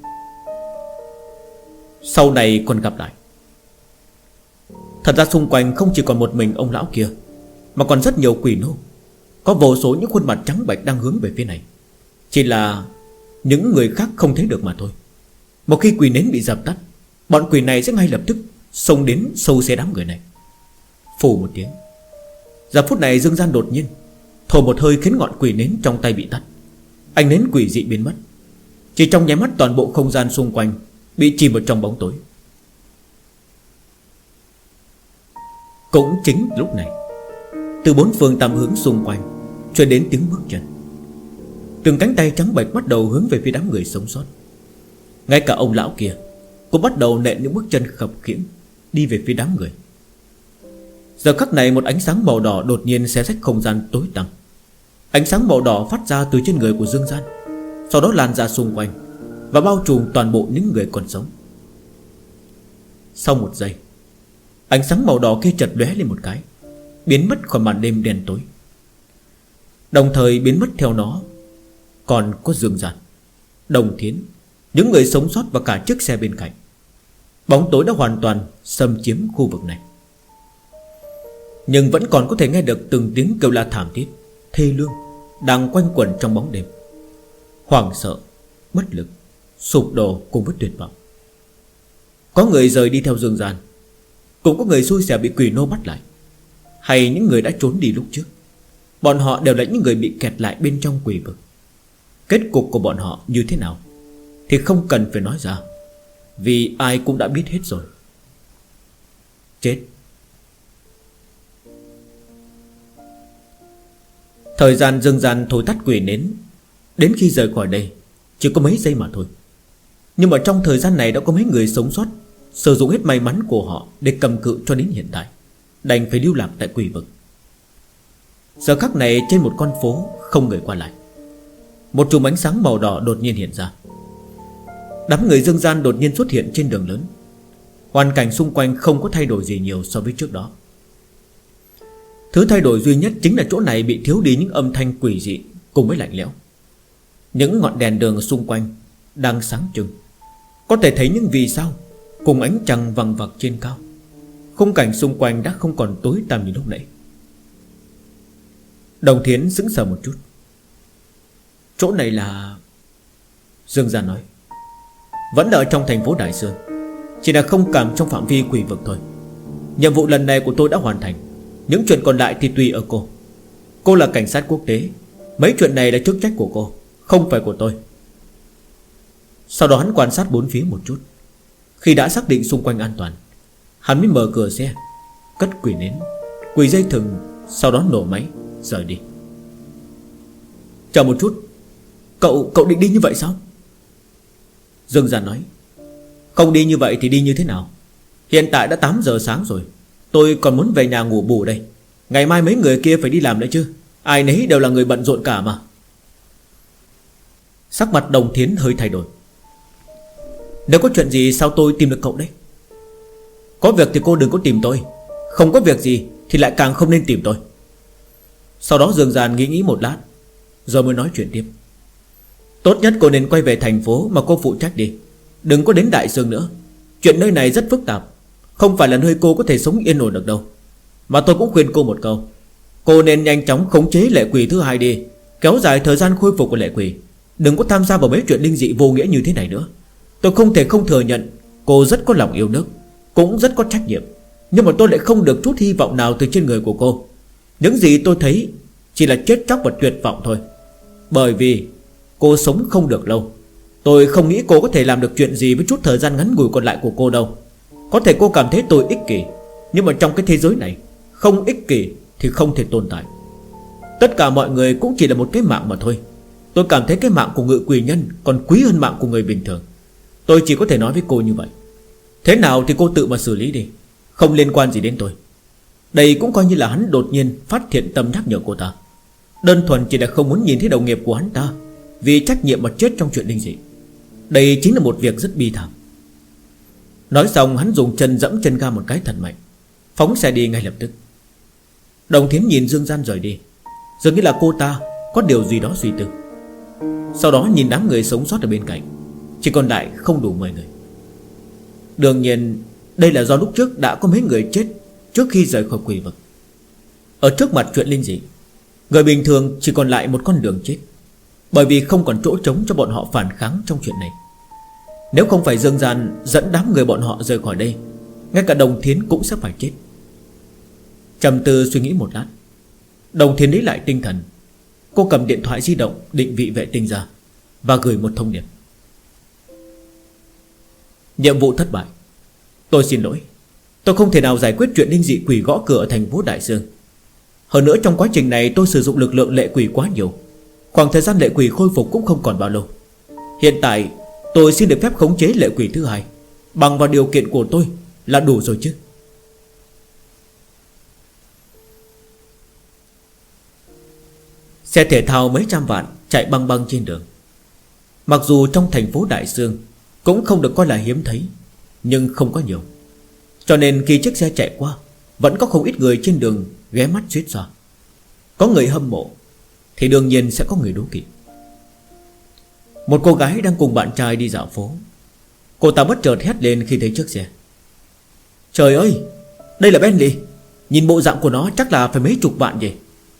Sau này còn gặp lại. Thật ra xung quanh không chỉ còn một mình ông lão kia, mà còn rất nhiều quỷ nô. Có vô số những khuôn mặt trắng bệch đang hướng về phía này. Chỉ là những người khác không thấy được mà thôi. Một khi quỷ nến bị dập tắt, bọn quỷ này sẽ ngay lập tức xông đến sâu xé đám người này. Phù một tiếng, giờ phút này Dương Gian đột nhiên thổi một hơi khiến ngọn quỷ nến trong tay bị tắt. Ánh nến quỷ dị biến mất. Chỉ trong nháy mắt toàn bộ không gian xung quanh bị chìm vào trong bóng tối. Cũng chính lúc này, từ bốn phương tám hướng xung quanh truyền đến tiếng bước chân. Từng cánh tay trắng bệch bắt đầu hướng về phía đám người sống sót. Ngay cả ông lão kia cũng bắt đầu nện những bước chân khập khiễng đi về phía đám người. Giờ khắc này một ánh sáng màu đỏ đột nhiên xé rách không gian tối tăm. Ánh sáng màu đỏ phát ra từ trên người của Dương Gian, sau đó lan ra xung quanh và bao trùm toàn bộ những người còn sống. Sau một giây, ánh sáng màu đỏ kia chợt lóe lên một cái, biến mất khỏi màn đêm đen tối. Đồng thời biến mất theo nó còn có Dương Gian, Đồng Thiến, những người sống sót và cả chiếc xe bên cạnh. Bóng tối đã hoàn toàn xâm chiếm khu vực này. Nhưng vẫn còn có thể nghe được từng tiếng kêu la thảm thiết, thê lương đang quanh quẩn trong bóng đêm. Hoảng sợ, bất lực, sụp đổ cùng với tuyệt vọng. Có người rời đi theo Dương Gian, cũng có người xui xẻo bị quỷ nô bắt lại, hay những người đã trốn đi lúc trước. Bọn họ đều là những người bị kẹt lại bên trong quỷ vực. Kết cục của bọn họ như thế nào thì không cần phải nói ra, vì ai cũng đã biết hết rồi. Chết. Thời gian Dương Gian thổi tắt quỷ nến đến khi rời khỏi đây chỉ có mấy giây mà thôi. Nhưng mà trong thời gian này đã có mấy người sống sót sử dụng hết may mắn của họ để cầm cự cho đến hiện tại, đành phải lưu lạc tại quỷ vực. Giờ khắc này trên một con phố không người qua lại, một chùm ánh sáng màu đỏ đột nhiên hiện ra. Đám người Dương Gian đột nhiên xuất hiện trên đường lớn. Hoàn cảnh xung quanh không có thay đổi gì nhiều so với trước đó. Thứ thay đổi duy nhất chính là chỗ này bị thiếu đi những âm thanh quỷ dị cùng với lạnh lẽo. Những ngọn đèn đường xung quanh đang sáng trưng, có thể thấy những vì sao cùng ánh trăng vằng vặc trên cao. Khung cảnh xung quanh đã không còn tối tăm như lúc nãy. Đồng Thiến sững sờ một chút. Chỗ này là... Dương Gian nói, vẫn ở trong thành phố Đại Sơn, chỉ là không cảm trong phạm vi quỷ vực thôi. Nhiệm vụ lần này của tôi đã hoàn thành, những chuyện còn lại thì tùy ở cô. Cô là cảnh sát quốc tế, mấy chuyện này là chức trách của cô, không phải của tôi. Sau đó hắn quan sát bốn phía một chút. Khi đã xác định xung quanh an toàn, hắn mới mở cửa xe, cất quỷ nến, quỷ dây thừng, sau đó nổ máy rời đi. Chờ một chút, Cậu định đi như vậy sao? Dương Gian nói, không đi như vậy thì đi như thế nào? Hiện tại đã 8 giờ sáng rồi, tôi còn muốn về nhà ngủ bù đây. Ngày mai mấy người kia phải đi làm nữa chứ, ai nấy đều là người bận rộn cả mà. Sắc mặt Đồng Thiến hơi thay đổi. Nếu có chuyện gì sao tôi tìm được cậu đấy? Có việc thì cô đừng có tìm tôi, không có việc gì thì lại càng không nên tìm tôi. Sau đó Dương Gian nghĩ một lát rồi mới nói chuyện tiếp. Tốt nhất cô nên quay về thành phố mà cô phụ trách đi, đừng có đến Đại Sương nữa. Chuyện nơi này rất phức tạp, không phải là nơi cô có thể sống yên ổn được đâu. Mà tôi cũng khuyên cô một câu, cô nên nhanh chóng khống chế lệ quỷ thứ hai đi, kéo dài thời gian khôi phục của lệ quỷ. Đừng có tham gia vào mấy chuyện linh dị vô nghĩa như thế này nữa. Tôi không thể không thừa nhận cô rất có lòng yêu nước, cũng rất có trách nhiệm, nhưng mà tôi lại không được chút hy vọng nào từ trên người của cô. Những gì tôi thấy chỉ là chết chóc và tuyệt vọng thôi. Bởi vì cô sống không được lâu. Tôi không nghĩ cô có thể làm được chuyện gì với chút thời gian ngắn ngủi còn lại của cô đâu. Có thể cô cảm thấy tôi ích kỷ, nhưng mà trong cái thế giới này, không ích kỷ thì không thể tồn tại. Tất cả mọi người cũng chỉ là một cái mạng mà thôi. Tôi cảm thấy cái mạng của ngự quỷ nhân còn quý hơn mạng của người bình thường. Tôi chỉ có thể nói với cô như vậy. Thế nào thì cô tự mà xử lý đi, không liên quan gì đến tôi. Đây cũng coi như là hắn đột nhiên phát thiện tâm nhắc nhở cô ta. Đơn thuần chỉ là không muốn nhìn thấy đồng nghiệp của hắn ta vì trách nhiệm mà chết trong chuyện linh dị. Đây chính là một việc rất bi thảm. Nói xong hắn dùng chân dẫm chân ga một cái thật mạnh, phóng xe đi ngay lập tức. Đồng Thiến nhìn Dương Gian rời đi, dường như là cô ta có điều gì đó suy tư. Sau đó nhìn đám người sống sót ở bên cạnh, chỉ còn lại không đủ 10 người. Đương nhiên đây là do lúc trước đã có mấy người chết trước khi rời khỏi quỷ vực. Ở trước mặt chuyện linh dị, người bình thường chỉ còn lại một con đường chết, bởi vì không còn chỗ trống cho bọn họ phản kháng trong chuyện này. Nếu không phải Dương Gian dẫn đám người bọn họ rời khỏi đây, ngay cả Đồng Thiến cũng sẽ phải chết. Trầm tư suy nghĩ một lát, Đồng Thiến lấy lại tinh thần. Cô cầm điện thoại di động định vị vệ tinh ra và gửi một thông điệp. Nhiệm vụ thất bại. Tôi xin lỗi, tôi không thể nào giải quyết chuyện linh dị quỷ gõ cửa ở thành phố Đại Dương. Hơn nữa trong quá trình này tôi sử dụng lực lượng lệ quỷ quá nhiều, khoảng thời gian lệ quỷ khôi phục cũng không còn bao lâu. Hiện tại tôi xin được phép khống chế lệ quỷ thứ hai, bằng vào điều kiện của tôi là đủ rồi chứ. Xe thể thao mấy trăm vạn chạy băng băng trên đường. Mặc dù trong thành phố Đại Sương cũng không được coi là hiếm thấy, nhưng không có nhiều, cho nên khi chiếc xe chạy qua, vẫn có không ít người trên đường ghé mắt suýt xoa. Có người hâm mộ thì đương nhiên sẽ có người đố kỵ. Một cô gái đang cùng bạn trai đi dạo phố. Cô ta bất chợt hét lên khi thấy chiếc xe. Trời ơi, đây là Bentley. Nhìn bộ dạng của nó chắc là phải mấy chục vạn vậy.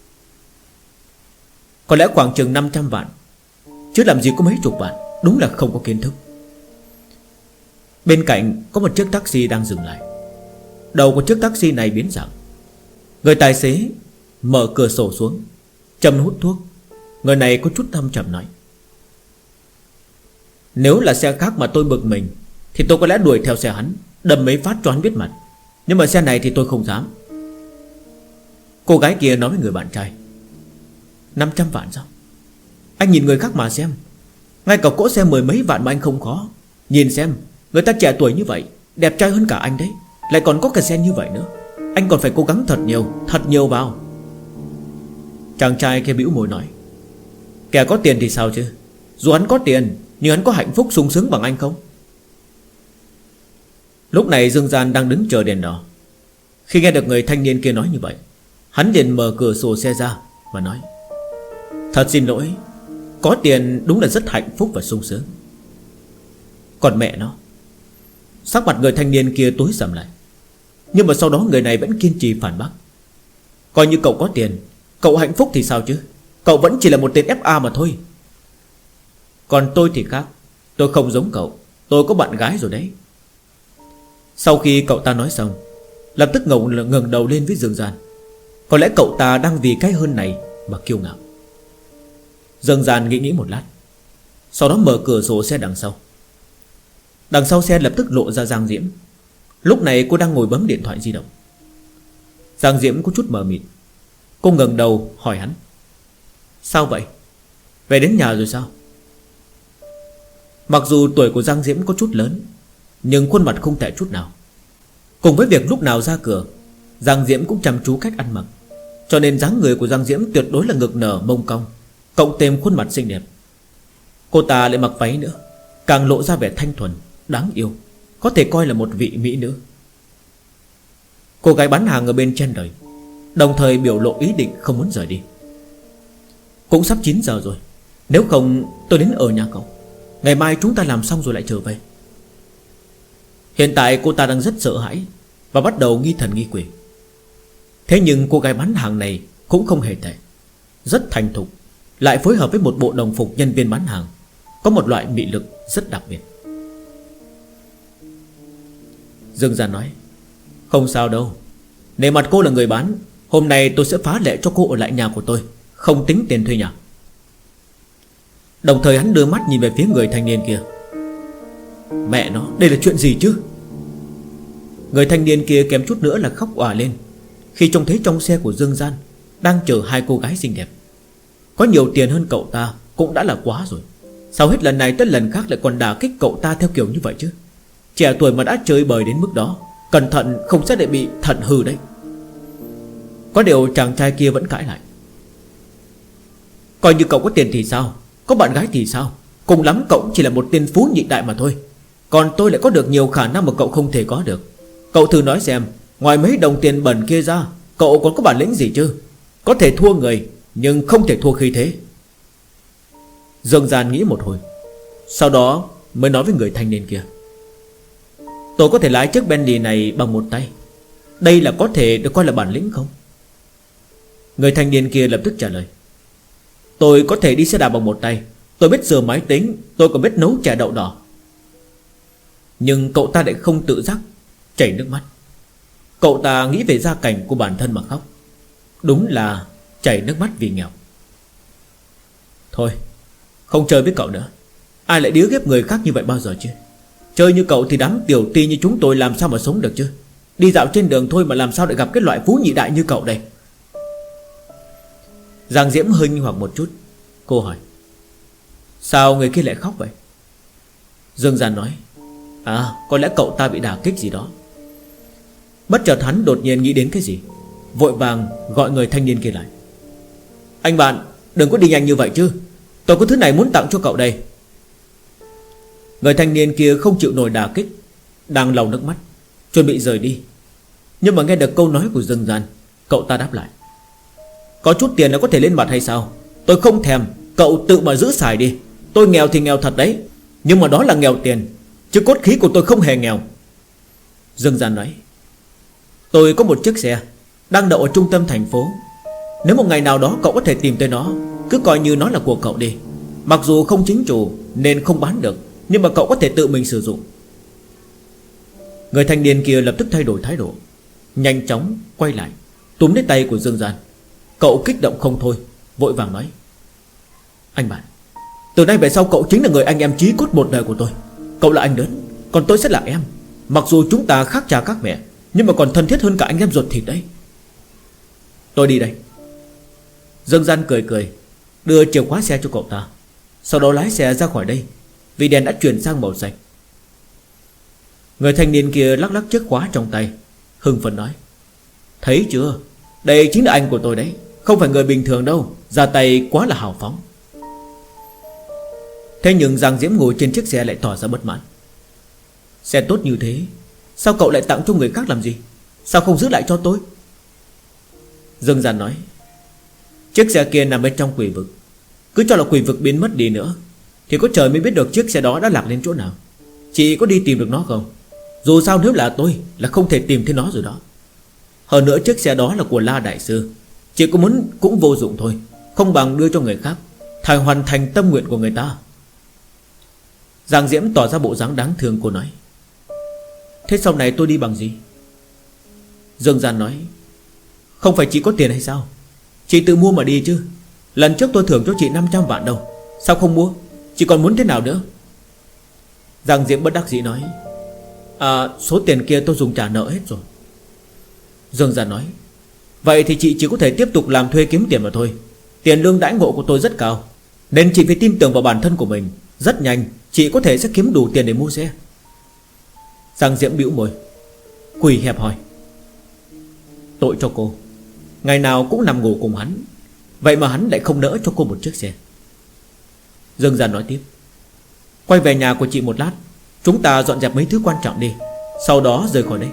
Có lẽ khoảng chừng 500 vạn, chứ làm gì có mấy chục vạn. Đúng là không có kiến thức. Bên cạnh có một chiếc taxi đang dừng lại. Đầu của chiếc taxi này biến dạng. Người tài xế mở cửa sổ xuống, châm hút thuốc. Người này có chút thâm trầm nói: Nếu là xe khác mà tôi bực mình thì tôi có lẽ đuổi theo xe hắn, đâm mấy phát cho hắn biết mặt. Nhưng mà xe này thì tôi không dám. Cô gái kia nói với người bạn trai: 500 vạn sao? Anh nhìn người khác mà xem. Ngay cả cỗ xe mười mấy vạn mà anh không có. Nhìn xem, người ta trẻ tuổi như vậy, đẹp trai hơn cả anh đấy, lại còn có cả xe như vậy nữa. Anh còn phải cố gắng thật nhiều vào. Chàng trai kia bĩu môi nói: Kẻ có tiền thì sao chứ? Dù hắn có tiền, nhưng hắn có hạnh phúc sung sướng bằng anh không? Lúc này Dương Gian đang đứng chờ đèn đỏ. Khi nghe được người thanh niên kia nói như vậy, hắn liền mở cửa sổ xe ra và nói: Thật xin lỗi, có tiền đúng là rất hạnh phúc và sung sướng. Còn mẹ nó. Sắc mặt người thanh niên kia tối sầm lại. Nhưng mà sau đó người này vẫn kiên trì phản bác: Coi như cậu có tiền, cậu hạnh phúc thì sao chứ? Cậu vẫn chỉ là một tên FA mà thôi. Còn tôi thì khác. Tôi không giống cậu. Tôi có bạn gái rồi đấy. Sau khi cậu ta nói xong, lập tức ngẩng đầu lên với Dương Gian. Có lẽ cậu ta đang vì cái hơn này mà kiêu ngạo. Dương Gian nghĩ một lát, sau đó mở cửa sổ xe đằng sau. Đằng sau xe lập tức lộ ra Giang Diễm. Lúc này cô đang ngồi bấm điện thoại di động. Giang Diễm có chút mờ mịt. Cô ngẩng đầu hỏi hắn: Sao vậy? Về đến nhà rồi sao? Mặc dù tuổi của Giang Diễm có chút lớn, nhưng khuôn mặt không tệ chút nào. Cùng với việc lúc nào ra cửa, Giang Diễm cũng chăm chú cách ăn mặc, cho nên dáng người của Giang Diễm tuyệt đối là ngực nở mông cong, cộng thêm khuôn mặt xinh đẹp. Cô ta lại mặc váy nữa, càng lộ ra vẻ thanh thuần, đáng yêu, có thể coi là một vị mỹ nữ. Cô gái bán hàng ở bên trên đời, đồng thời biểu lộ ý định không muốn rời đi. Cũng sắp 9 giờ rồi, nếu không tôi đến ở nhà cậu. Ngày mai chúng ta làm xong rồi lại trở về. Hiện tại cô ta đang rất sợ hãi và bắt đầu nghi thần nghi quỷ. Thế nhưng cô gái bán hàng này cũng không hề tệ, rất thành thục, lại phối hợp với một bộ đồng phục nhân viên bán hàng, có một loại mị lực rất đặc biệt. Dương Gian nói: Không sao đâu, nể mặt cô là người bán, hôm nay tôi sẽ phá lệ cho cô ở lại nhà của tôi, không tính tiền thuê nhà. Đồng thời hắn đưa mắt nhìn về phía người thanh niên kia. Mẹ nó, đây là chuyện gì chứ? Người thanh niên kia kém chút nữa là khóc òa lên khi trông thấy trong xe của Dương Gian đang chở hai cô gái xinh đẹp. Có nhiều tiền hơn cậu ta cũng đã là quá rồi, sao hết lần này tới lần khác lại còn đả kích cậu ta theo kiểu như vậy chứ? Trẻ tuổi mà đã chơi bời đến mức đó, cẩn thận không sẽ để bị thận hư đấy. Có điều chàng trai kia vẫn cãi lại: Coi như cậu có tiền thì sao, có bạn gái thì sao, cùng lắm cậu cũng chỉ là một tên phú nhị đại mà thôi. Còn tôi lại có được nhiều khả năng mà cậu không thể có được. Cậu thử nói xem, ngoài mấy đồng tiền bẩn kia ra, cậu còn có bản lĩnh gì chứ? Có thể thua người, nhưng không thể thua khí thế. Dương Gian nghĩ một hồi, sau đó mới nói với người thanh niên kia: Tôi có thể lái chiếc Bentley này bằng một tay. Đây là có thể được coi là bản lĩnh không? Người thanh niên kia lập tức trả lời: Tôi có thể đi xe đạp bằng một tay, tôi biết sửa máy tính, tôi còn biết nấu chè đậu đỏ. Nhưng cậu ta lại không tự giác chảy nước mắt. Cậu ta nghĩ về gia cảnh của bản thân mà khóc. Đúng là chảy nước mắt vì nghèo. Thôi, không chơi với cậu nữa. Ai lại điếu ghép người khác như vậy bao giờ chứ? Chơi như cậu thì đám tiểu ti như chúng tôi làm sao mà sống được chứ? Đi dạo trên đường thôi mà làm sao lại gặp cái loại phú nhị đại như cậu đây? Giang Diễm hơi nghi hoặc một chút. Cô hỏi: Sao người kia lại khóc vậy? Dương Gian nói: Có lẽ cậu ta bị đả kích gì đó. Bất chợt hắn đột nhiên nghĩ đến cái gì, vội vàng gọi người thanh niên kia lại: Anh bạn, đừng có đi nhanh như vậy chứ, tôi có thứ này muốn tặng cho cậu đây. Người thanh niên kia không chịu nổi đả kích, đang lau nước mắt, chuẩn bị rời đi. Nhưng mà nghe được câu nói của Dương Gian, cậu ta đáp lại: Có chút tiền là có thể lên mặt hay sao? Tôi không thèm, cậu tự mà giữ xài đi. Tôi nghèo thì nghèo thật đấy, nhưng mà đó là nghèo tiền, chứ cốt khí của tôi không hề nghèo. Dương Gian nói: Tôi có một chiếc xe đang đậu ở trung tâm thành phố. Nếu một ngày nào đó cậu có thể tìm tới nó, cứ coi như nó là của cậu đi. Mặc dù không chính chủ nên không bán được, nhưng mà cậu có thể tự mình sử dụng. Người thanh niên kia lập tức thay đổi thái độ, nhanh chóng quay lại túm lấy tay của Dương Gian. Cậu kích động không thôi, vội vàng nói: Anh bạn, từ nay về sau cậu chính là người anh em chí cốt một đời của tôi. Cậu là anh lớn, còn tôi sẽ là em. Mặc dù chúng ta khác cha khác mẹ, nhưng mà còn thân thiết hơn cả anh em ruột thịt đấy. Tôi đi đây. Dương Gian cười cười, đưa chìa khóa xe cho cậu ta, sau đó lái xe ra khỏi đây, vì đèn đã chuyển sang màu xanh. Người thanh niên kia lắc lắc chiếc khóa trong tay, hưng phấn nói: Thấy chưa, đây chính là anh của tôi đấy, không phải người bình thường đâu, ra tay quá là hào phóng. Thế nhưng Giang Diễm ngồi trên chiếc xe lại tỏ ra bất mãn. Xe tốt như thế, sao cậu lại tặng cho người khác làm gì? Sao không giữ lại cho tôi? Dương Gian nói: Chiếc xe kia nằm bên trong quỷ vực. Cứ cho là quỷ vực biến mất đi nữa thì có trời mới biết được chiếc xe đó đã lạc lên chỗ nào. Chị có đi tìm được nó không? Dù sao nếu là tôi là không thể tìm thấy nó rồi đó. Hơn nữa chiếc xe đó là của La Đại Sư, chị có muốn cũng vô dụng thôi, không bằng đưa cho người khác, thà hoàn thành tâm nguyện của người ta. Giang Diễm tỏ ra bộ dáng đáng thương. Cô nói: Thế sau này tôi đi bằng gì? Dương Gian nói: Không phải chị có tiền hay sao? Chị tự mua mà đi chứ. Lần trước tôi thưởng cho chị 500 vạn đâu, sao không mua? Chị còn muốn thế nào nữa? Giang Diễm bất đắc dĩ nói: Số tiền kia tôi dùng trả nợ hết rồi. Dương Gian nói: Vậy thì chị chỉ có thể tiếp tục làm thuê kiếm tiền mà thôi. Tiền lương đãi ngộ của tôi rất cao, nên chị phải tin tưởng vào bản thân của mình. Rất nhanh chị có thể sẽ kiếm đủ tiền để mua xe. Giang Diễm bĩu môi, quỷ hẹp hòi. Tội cho cô, ngày nào cũng nằm ngủ cùng hắn, vậy mà hắn lại không nỡ cho cô một chiếc xe. Dương Gian nói tiếp: Quay về nhà của chị một lát, chúng ta dọn dẹp mấy thứ quan trọng đi, sau đó rời khỏi đây.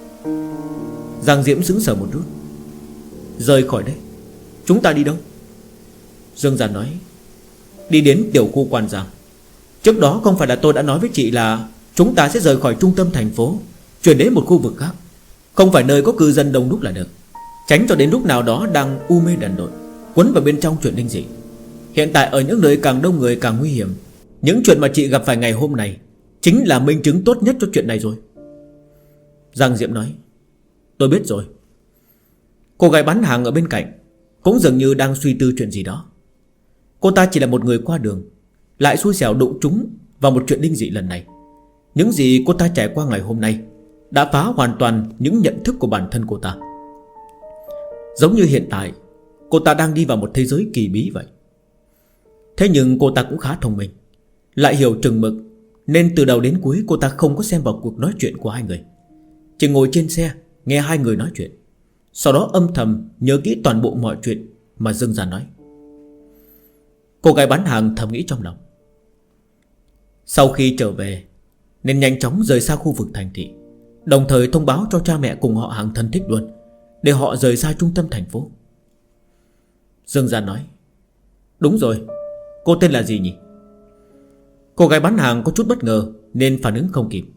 Giang Diễm sững sờ một chút. Rời khỏi đây? Chúng ta đi đâu? Dương Gian nói: Đi đến tiểu khu Quan Giang. Trước đó không phải là tôi đã nói với chị là chúng ta sẽ rời khỏi trung tâm thành phố, chuyển đến một khu vực khác, không phải nơi có cư dân đông đúc là được, tránh cho đến lúc nào đó đang u mê đần độn, quấn vào bên trong chuyện linh dị. Hiện tại ở những nơi càng đông người càng nguy hiểm. Những chuyện mà chị gặp phải ngày hôm nay chính là minh chứng tốt nhất cho chuyện này rồi. Giang Diễm nói: Tôi biết rồi. Cô gái bán hàng ở bên cạnh cũng dường như đang suy tư chuyện gì đó. Cô ta chỉ là một người qua đường, lại xui xẻo đụng trúng vào một chuyện linh dị lần này. Những gì cô ta trải qua ngày hôm nay đã phá hoàn toàn những nhận thức của bản thân cô ta. Giống như hiện tại cô ta đang đi vào một thế giới kỳ bí vậy. Thế nhưng cô ta cũng khá thông minh, lại hiểu chừng mực, nên từ đầu đến cuối cô ta không có xem vào cuộc nói chuyện của hai người, chỉ ngồi trên xe nghe hai người nói chuyện, sau đó âm thầm nhớ kỹ toàn bộ mọi chuyện mà Dương Gian nói. Cô gái bán hàng thầm nghĩ trong lòng. Sau khi trở về nên nhanh chóng rời xa khu vực thành thị, đồng thời thông báo cho cha mẹ cùng họ hàng thân thích luôn, để họ rời xa trung tâm thành phố. Dương Gian nói: Đúng rồi, cô tên là gì nhỉ? Cô gái bán hàng có chút bất ngờ nên phản ứng không kịp.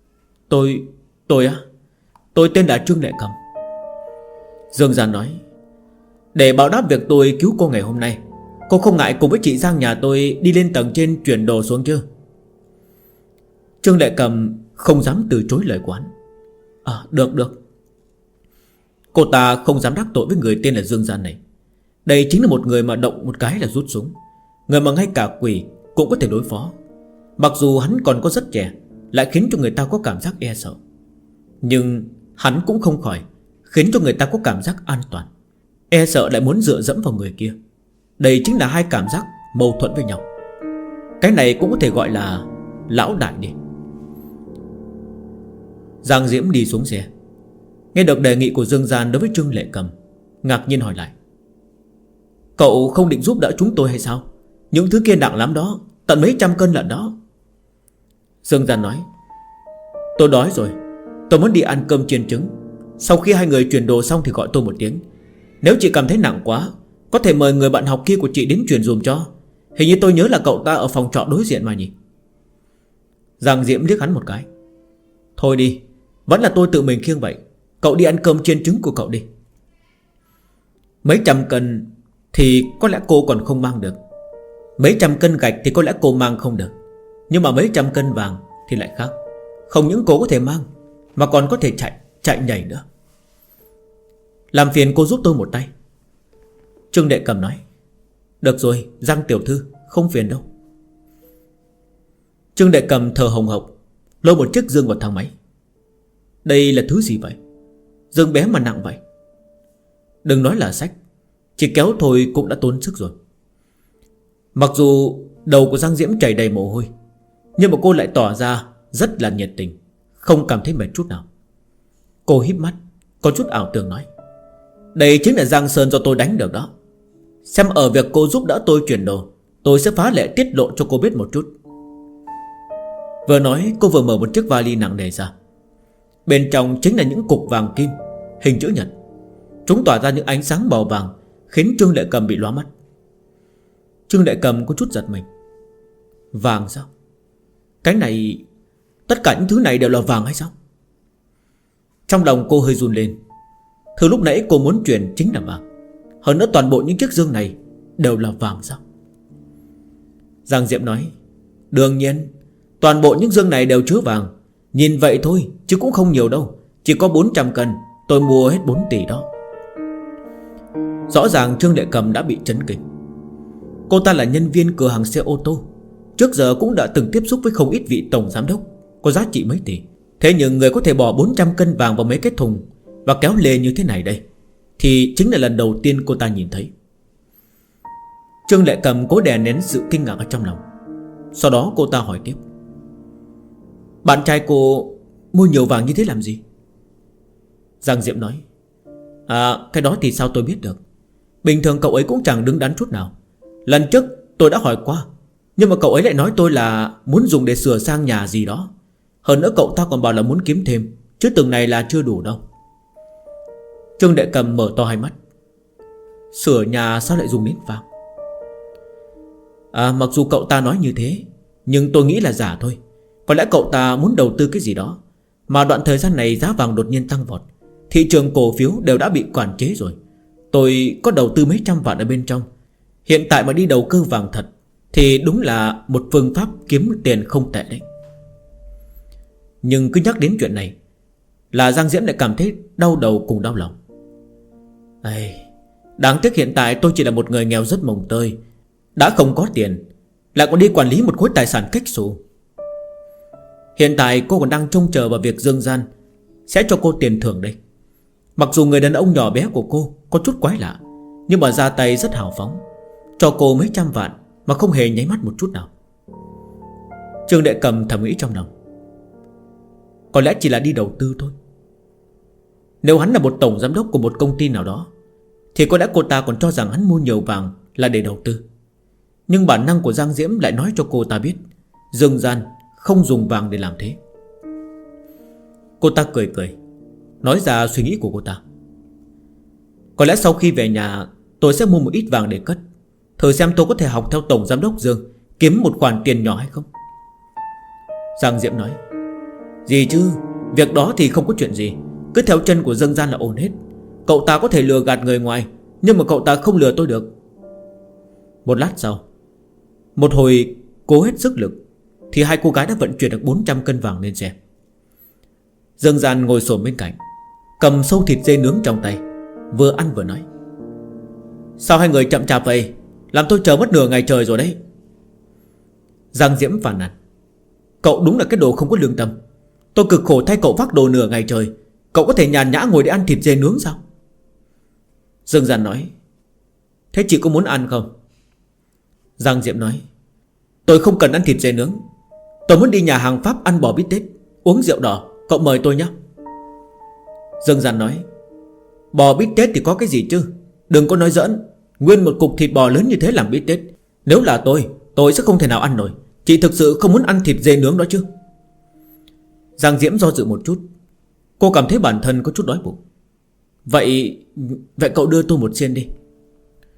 Tôi tên là Trương Lệ Cầm. Dương Gian nói: Để báo đáp việc tôi cứu cô ngày hôm nay, cô không ngại cùng với chị Giang nhà tôi đi lên tầng trên chuyển đồ xuống chưa? Trương Lệ Cầm không dám từ chối lời quán. Được. Cô ta không dám đắc tội với người tên là Dương Gian này. Đây chính là một người mà động một cái là rút súng, người mà ngay cả quỷ cũng có thể đối phó. Mặc dù hắn còn có rất trẻ, lại khiến cho người ta có cảm giác e sợ, nhưng hắn cũng không khỏi khiến cho người ta có cảm giác an toàn. E sợ lại muốn dựa dẫm vào người kia. Đây chính là hai cảm giác mâu thuẫn với nhau. Cái này cũng có thể gọi là lão đại đi. Giang Diễm đi xuống xe, nghe được đề nghị của Dương Gian đối với Trương Lệ Cầm, ngạc nhiên hỏi lại: Cậu không định giúp đỡ chúng tôi hay sao? Những thứ kia nặng lắm đó, tận mấy trăm cân lận đó. Dương Gian nói: Tôi đói rồi, tôi muốn đi ăn cơm chiên trứng. Sau khi hai người chuyển đồ xong thì gọi tôi một tiếng. Nếu chị cảm thấy nặng quá, có thể mời người bạn học kia của chị đến chuyển dùm cho. Hình như tôi nhớ là cậu ta ở phòng trọ đối diện mà nhỉ. Giang Diễm liếc hắn một cái. Thôi đi, vẫn là tôi tự mình khiêng vậy. Cậu đi ăn cơm chiên trứng của cậu đi. Mấy trăm cân thì có lẽ cô còn không mang được. Mấy trăm cân gạch thì có lẽ cô mang không được. Nhưng mà mấy trăm cân vàng thì lại khác. Không những cô có thể mang, mà còn có thể chạy nhảy nữa. Làm phiền cô giúp tôi một tay. Trương Đệ Cầm nói. Được rồi, Giang tiểu thư, không phiền đâu. Trương Đệ Cầm thở hồng hộc, lôi một chiếc dương vào thang máy. Đây là thứ gì vậy? Dương bé mà nặng vậy. Đừng nói là xách, chỉ kéo thôi cũng đã tốn sức rồi. Mặc dù đầu của Giang Diễm chảy đầy mồ hôi, nhưng mà cô lại tỏ ra rất là nhiệt tình, không cảm thấy mệt chút nào. Cô híp mắt, có chút ảo tưởng nói. Đây chính là Giang Sơn do tôi đánh được đó. Xem ở việc cô giúp đỡ tôi chuyển đồ, tôi sẽ phá lệ tiết lộ cho cô biết một chút. Vừa nói cô vừa mở một chiếc vali nặng nề ra. Bên trong chính là những cục vàng kim hình chữ nhật. Chúng tỏa ra những ánh sáng màu vàng, khiến Trương Đệ Cầm bị lóa mắt. Trương Đệ Cầm có chút giật mình. Vàng sao? Cái này, tất cả những thứ này đều là vàng hay sao? Trong lòng cô hơi run lên. Thứ lúc nãy cô muốn chuyển chính là vàng. Hơn nữa toàn bộ những chiếc dương này đều là vàng sao? Giang Diệm nói. Đương nhiên, toàn bộ những dương này đều chứa vàng. Nhìn vậy thôi chứ cũng không nhiều đâu. Chỉ có 400 cân. Tôi mua hết 4 tỷ đó. Rõ ràng Trương Đệ Cầm đã bị chấn kinh. Cô ta là nhân viên cửa hàng xe ô tô, trước giờ cũng đã từng tiếp xúc với không ít vị tổng giám đốc có giá trị mấy tỷ. Thế nhưng người có thể bỏ 400 cân vàng vào mấy cái thùng và kéo lê như thế này đây, thì chính là lần đầu tiên cô ta nhìn thấy. Trương Lệ Cầm cố đè nén sự kinh ngạc ở trong lòng. Sau đó cô ta hỏi tiếp. Bạn trai cô mua nhiều vàng như thế làm gì? Giang Diệm nói. Cái đó thì sao tôi biết được. Bình thường cậu ấy cũng chẳng đứng đắn chút nào. Lần trước tôi đã hỏi qua, nhưng mà cậu ấy lại nói tôi là muốn dùng để sửa sang nhà gì đó. Hơn nữa cậu ta còn bảo là muốn kiếm thêm, chứ từng này là chưa đủ đâu. Trương Đệ Cầm mở to hai mắt. Sửa nhà sao lại dùng đến vàng? Mặc dù cậu ta nói như thế, nhưng tôi nghĩ là giả thôi. Có lẽ cậu ta muốn đầu tư cái gì đó. Mà đoạn thời gian này giá vàng đột nhiên tăng vọt, thị trường cổ phiếu đều đã bị quản chế rồi. Tôi có đầu tư mấy trăm vạn ở bên trong. Hiện tại mà đi đầu cơ vàng thật thì đúng là một phương pháp kiếm tiền không tệ đấy. Nhưng cứ nhắc đến chuyện này là Giang Diễm lại cảm thấy đau đầu cùng đau lòng. Đáng tiếc hiện tại tôi chỉ là một người nghèo rất mồng tơi, đã không có tiền, lại còn đi quản lý một khối tài sản cách xù. Hiện tại cô còn đang trông chờ vào việc Dương Gian sẽ cho cô tiền thưởng đây. Mặc dù người đàn ông nhỏ bé của cô có chút quái lạ, nhưng mà ra tay rất hào phóng, cho cô mấy trăm vạn mà không hề nháy mắt một chút nào. Trương Đệ Cầm thầm nghĩ trong lòng. Có lẽ chỉ là đi đầu tư thôi. Nếu hắn là một tổng giám đốc của một công ty nào đó, thì có lẽ cô ta còn cho rằng hắn mua nhiều vàng là để đầu tư. Nhưng bản năng của Giang Diễm lại nói cho cô ta biết Dương Gian không dùng vàng để làm thế. Cô ta cười cười, nói ra suy nghĩ của cô ta. Có lẽ sau khi về nhà tôi sẽ mua một ít vàng để cất, thử xem tôi có thể học theo tổng giám đốc Dương, kiếm một khoản tiền nhỏ hay không. Giang Diệm nói. Gì chứ, việc đó thì không có chuyện gì. Cứ theo chân của Dương Gian là ổn hết. Cậu ta có thể lừa gạt người ngoài, nhưng mà cậu ta không lừa tôi được. Một lát sau, một hồi cố hết sức lực, thì hai cô gái đã vận chuyển được 400 cân vàng lên xe. Dương Gian ngồi xổm bên cạnh, cầm sâu thịt dê nướng trong tay, vừa ăn vừa nói. Sao hai người chậm chạp vậy? Làm tôi chờ mất nửa ngày trời rồi đấy. Giang Diễm phàn nàn. Cậu đúng là cái đồ không có lương tâm. Tôi cực khổ thay cậu vác đồ nửa ngày trời, cậu có thể nhàn nhã ngồi để ăn thịt dê nướng sao? Dương Gian nói. Thế chị có muốn ăn không? Giang Diệm nói. Tôi không cần ăn thịt dê nướng, tôi muốn đi nhà hàng Pháp ăn bò bít tết, uống rượu đỏ, cậu mời tôi nhé. Dương Gian nói. Bò bít tết thì có cái gì chứ? Đừng có nói giỡn. Nguyên một cục thịt bò lớn như thế làm bít tết, nếu là tôi sẽ không thể nào ăn nổi. Chị thực sự không muốn ăn thịt dê nướng đó chứ? Giang Diễm do dự một chút. Cô cảm thấy bản thân có chút đói bụng. Vậy cậu đưa tôi một xiên đi.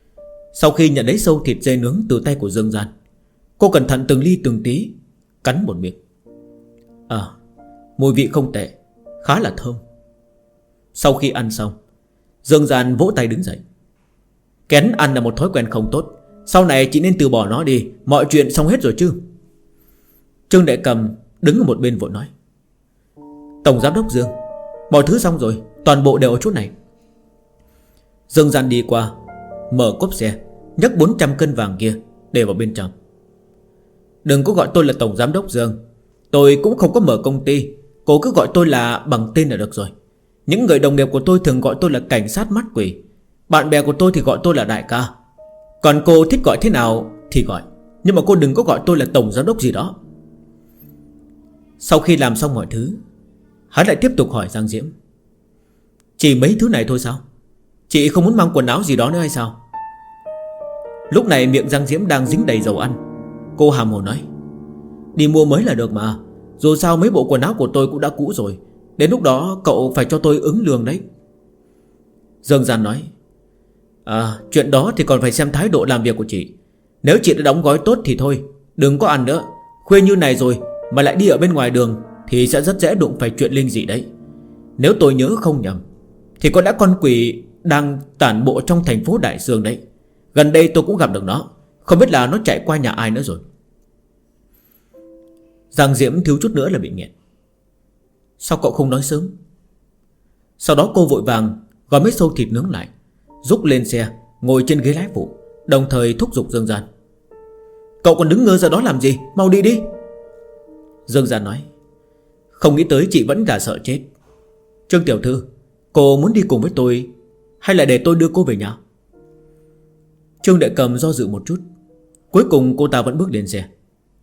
Sau khi nhận lấy sâu thịt dê nướng từ tay của Dương Gian, cô cẩn thận từng ly từng tí cắn một miệng. Mùi vị không tệ, khá là thơm. Sau khi ăn xong, Dương Gian vỗ tay đứng dậy. Kén ăn là một thói quen không tốt, sau này chị nên từ bỏ nó đi. Mọi chuyện xong hết rồi chứ? Trương Đại Cầm đứng ở một bên vội nói. Tổng giám đốc Dương, mọi thứ xong rồi, toàn bộ đều ở chỗ này. Dương Gian đi qua, mở cốp xe, nhấc 400 cân vàng kia để vào bên trong. Đừng có gọi tôi là Tổng giám đốc Dương, tôi cũng không có mở công ty. Cô cứ gọi tôi là bằng tên là được rồi. Những người đồng nghiệp của tôi thường gọi tôi là cảnh sát mắt quỷ. Bạn bè của tôi thì gọi tôi là đại ca. Còn cô thích gọi thế nào thì gọi, nhưng mà cô đừng có gọi tôi là tổng giám đốc gì đó. Sau khi làm xong mọi thứ, hắn lại tiếp tục hỏi Giang Diễm. Chỉ mấy thứ này thôi sao? Chị không muốn mang quần áo gì đó nữa hay sao? Lúc này miệng Giang Diễm đang dính đầy dầu ăn. Cô hàm hồ nói. Đi mua mới là được mà. Dù sao mấy bộ quần áo của tôi cũng đã cũ rồi. Đến lúc đó cậu phải cho tôi ứng lương đấy. Dương Gian nói. Chuyện đó thì còn phải xem thái độ làm việc của chị. Nếu chị đã đóng gói tốt thì thôi, đừng có ăn nữa. Khuya như này rồi mà lại đi ở bên ngoài đường thì sẽ rất dễ đụng phải chuyện linh dị đấy. Nếu tôi nhớ không nhầm thì có lẽ con quỷ đang tản bộ trong thành phố Đại Dương đấy. Gần đây tôi cũng gặp được nó, không biết là nó chạy qua nhà ai nữa rồi. Giang Diễm thiếu chút nữa là bị nghẹn. Sao cậu không nói sớm? Sau đó cô vội vàng gói mấy xâu thịt nướng lại, rúc lên xe, ngồi trên ghế lái phụ, đồng thời thúc giục Dương Gian. Cậu còn đứng ngơ ra đó làm gì? Mau đi đi. Dương Gian nói. Không nghĩ tới chị vẫn là sợ chết. Trương tiểu thư, cô muốn đi cùng với tôi hay là để tôi đưa cô về nhà? Trương Đại Cầm do dự một chút, cuối cùng cô ta vẫn bước lên xe.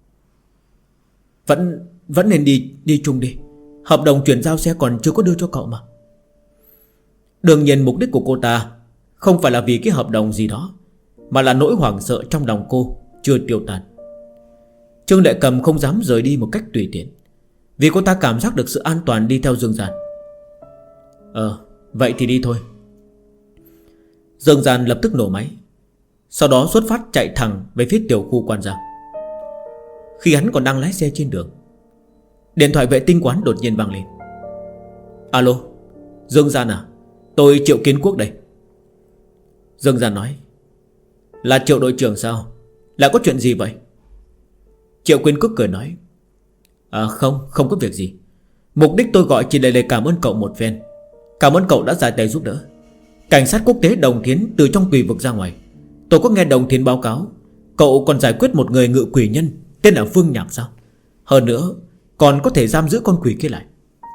Vẫn nên đi chung đi. Hợp đồng chuyển giao xe còn chưa có đưa cho cậu mà. Đương nhiên mục đích của cô ta không phải là vì cái hợp đồng gì đó, mà là nỗi hoảng sợ trong lòng cô chưa tiêu tan. Trương Đại Cầm không dám rời đi một cách tùy tiện, vì cô ta cảm giác được sự an toàn đi theo Dương Gian. Vậy thì đi thôi. Dương Gian lập tức nổ máy, sau đó xuất phát chạy thẳng về phía tiểu khu Quan Giang. Khi hắn còn đang lái xe trên đường, điện thoại vệ tinh quán đột nhiên vang lên. Alo, Dương Gian à, tôi Triệu Kiến Quốc đây. Dương Gian nói. Là Triệu đội trưởng sao? Lại có chuyện gì vậy? Triệu Kiến Quốc cười nói. Không có việc gì. Mục đích tôi gọi chỉ để cảm ơn cậu một phen. Cảm ơn cậu đã ra tay giúp đỡ. Cảnh sát quốc tế Đồng Thiến từ trong quỷ vực ra ngoài. Tôi có nghe Đồng Thiến báo cáo cậu còn giải quyết một người ngự quỷ nhân tên là Phương Nhạc sao? Hơn nữa còn có thể giam giữ con quỷ kia lại.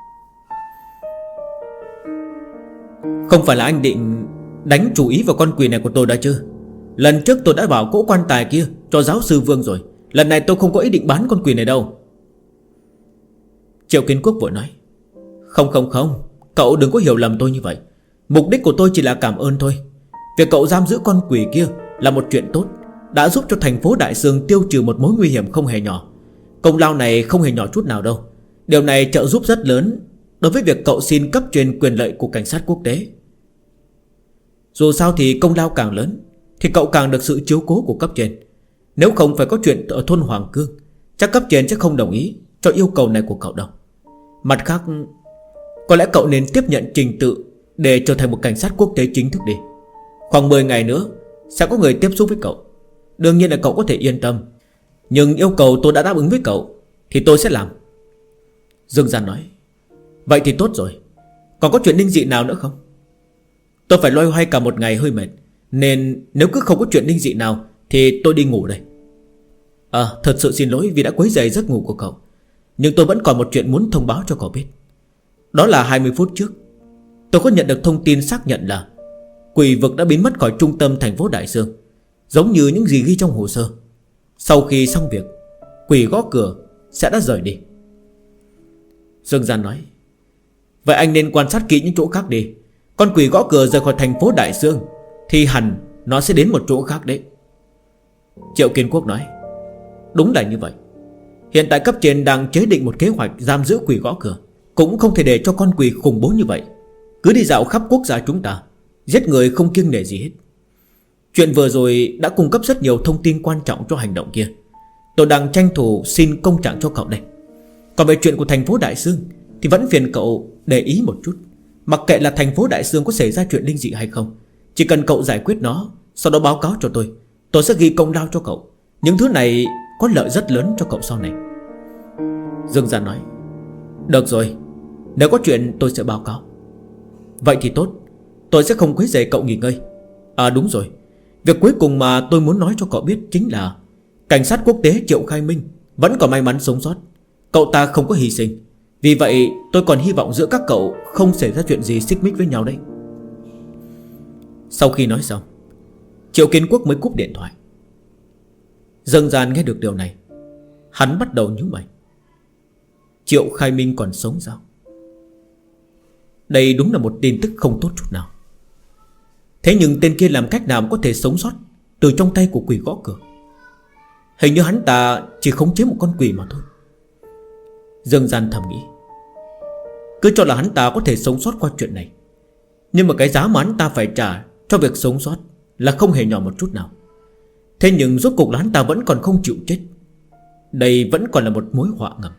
Không phải là anh định đánh chủ ý vào con quỷ này của tôi đã chứ? Lần trước tôi đã bảo cỗ quan tài kia cho giáo sư Vương rồi. Lần này tôi không có ý định bán con quỷ này đâu. Triệu Kiến Quốc vội nói. Không, cậu đừng có hiểu lầm tôi như vậy. Mục đích của tôi chỉ là cảm ơn thôi. Việc cậu giam giữ con quỷ kia là một chuyện tốt, đã giúp cho thành phố Đại Dương tiêu trừ một mối nguy hiểm không hề nhỏ. Công lao này không hề nhỏ chút nào đâu. Điều này trợ giúp rất lớn đối với việc cậu xin cấp trên quyền lợi của cảnh sát quốc tế. Dù sao thì công lao càng lớn thì cậu càng được sự chiếu cố của cấp trên. Nếu không phải có chuyện ở thôn Hoàng Cương, chắc cấp trên sẽ không đồng ý cho yêu cầu này của cậu đâu. Mặt khác, có lẽ cậu nên tiếp nhận trình tự để trở thành một cảnh sát quốc tế chính thức đi. Khoảng 10 ngày nữa sẽ có người tiếp xúc với cậu. Đương nhiên là cậu có thể yên tâm, nhưng yêu cầu tôi đã đáp ứng với cậu thì tôi sẽ làm. Dương Gian nói. Vậy thì tốt rồi. Còn có chuyện linh dị nào nữa không? Tôi phải loay hoay cả một ngày hơi mệt, nên nếu cứ không có chuyện linh dị nào thì tôi đi ngủ đây. Thật sự xin lỗi vì đã quấy rầy giấc ngủ của cậu, nhưng tôi vẫn còn một chuyện muốn thông báo cho cậu biết. Đó là 20 phút trước tôi có nhận được thông tin xác nhận là quỷ vực đã biến mất khỏi trung tâm thành phố Đại Dương, giống như những gì ghi trong hồ sơ. Sau khi xong việc, quỷ gõ cửa sẽ đã rời đi. Dương Gian nói. Vậy anh nên quan sát kỹ những chỗ khác đi. Con quỷ gõ cửa rời khỏi thành phố Đại Dương thì hẳn nó sẽ đến một chỗ khác đấy. Triệu Kiến Quốc nói. Đúng là như vậy. Hiện tại cấp trên đang chế định một kế hoạch giam giữ quỷ gõ cửa. Cũng không thể để cho con quỷ khủng bố như vậy cứ đi dạo khắp quốc gia chúng ta, giết người không kiêng nể gì hết. Chuyện vừa rồi đã cung cấp rất nhiều thông tin quan trọng cho hành động kia. Tôi đang tranh thủ xin công trạng cho cậu đây. Còn về chuyện của thành phố Đại Dương thì vẫn phiền cậu để ý một chút. Mặc kệ là thành phố Đại Dương có xảy ra chuyện linh dị hay không, chỉ cần cậu giải quyết nó, sau đó báo cáo cho tôi sẽ ghi công lao cho cậu. Những thứ này có lợi rất lớn cho cậu sau này. Dương Gian nói: Được rồi, nếu có chuyện tôi sẽ báo cáo. Vậy thì tốt, tôi sẽ không quấy rầy cậu nghỉ ngơi. À đúng rồi, việc cuối cùng mà tôi muốn nói cho cậu biết chính là cảnh sát quốc tế Triệu Khai Minh vẫn còn may mắn sống sót. Cậu ta không có hy sinh. Vì vậy tôi còn hy vọng giữa các cậu không xảy ra chuyện gì xích mích với nhau đấy. Sau khi nói xong, Triệu Kiến Quốc mới cúp điện thoại. Dương Gian nghe được điều này, hắn bắt đầu nhíu mày. Triệu Khai Minh còn sống sao? Đây đúng là một tin tức không tốt chút nào. Thế nhưng tên kia làm cách nào có thể sống sót từ trong tay của quỷ gõ cửa? Hình như hắn ta chỉ khống chế một con quỷ mà thôi. Dương Gian thầm nghĩ. Cứ cho là hắn ta có thể sống sót qua chuyện này, nhưng mà cái giá mà hắn ta phải trả cho việc sống sót là không hề nhỏ một chút nào. Thế nhưng rốt cuộc là hắn ta vẫn còn không chịu chết. Đây vẫn còn là một mối họa ngầm.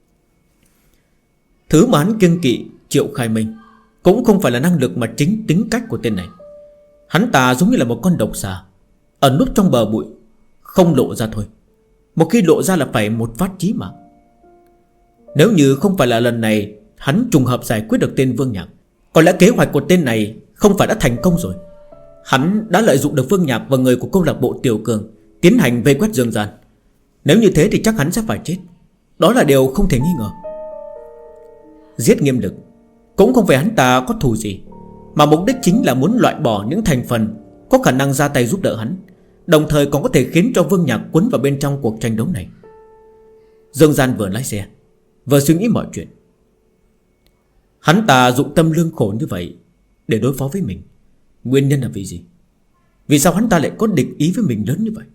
Thứ mà hắn kiêng kỵ Triệu Khai Minh cũng không phải là năng lực, mà chính tính cách của tên này. Hắn ta giống như là một con độc xà, ẩn núp trong bờ bụi, không lộ ra thôi. Một khi lộ ra là phải một phát chí mạng. Nếu như không phải là lần này hắn trùng hợp giải quyết được tên Vương Nhạc, có lẽ kế hoạch của tên này không phải đã thành công rồi. Hắn đã lợi dụng được Vương Nhạc và người của câu lạc bộ Tiểu Cường tiến hành vây quét Dương Gian. Nếu như thế thì chắc hắn sẽ phải chết. Đó là điều không thể nghi ngờ. Giết Nghiêm Lực cũng không phải hắn ta có thù gì, mà mục đích chính là muốn loại bỏ những thành phần có khả năng ra tay giúp đỡ hắn, đồng thời còn có thể khiến cho Vương Nhạc cuốn vào bên trong cuộc tranh đấu này. Dương Gian vừa lái xe vừa suy nghĩ mọi chuyện. Hắn ta dụng tâm lương khổ như vậy để đối phó với mình, nguyên nhân là vì gì? Vì sao hắn ta lại có địch ý với mình lớn như vậy?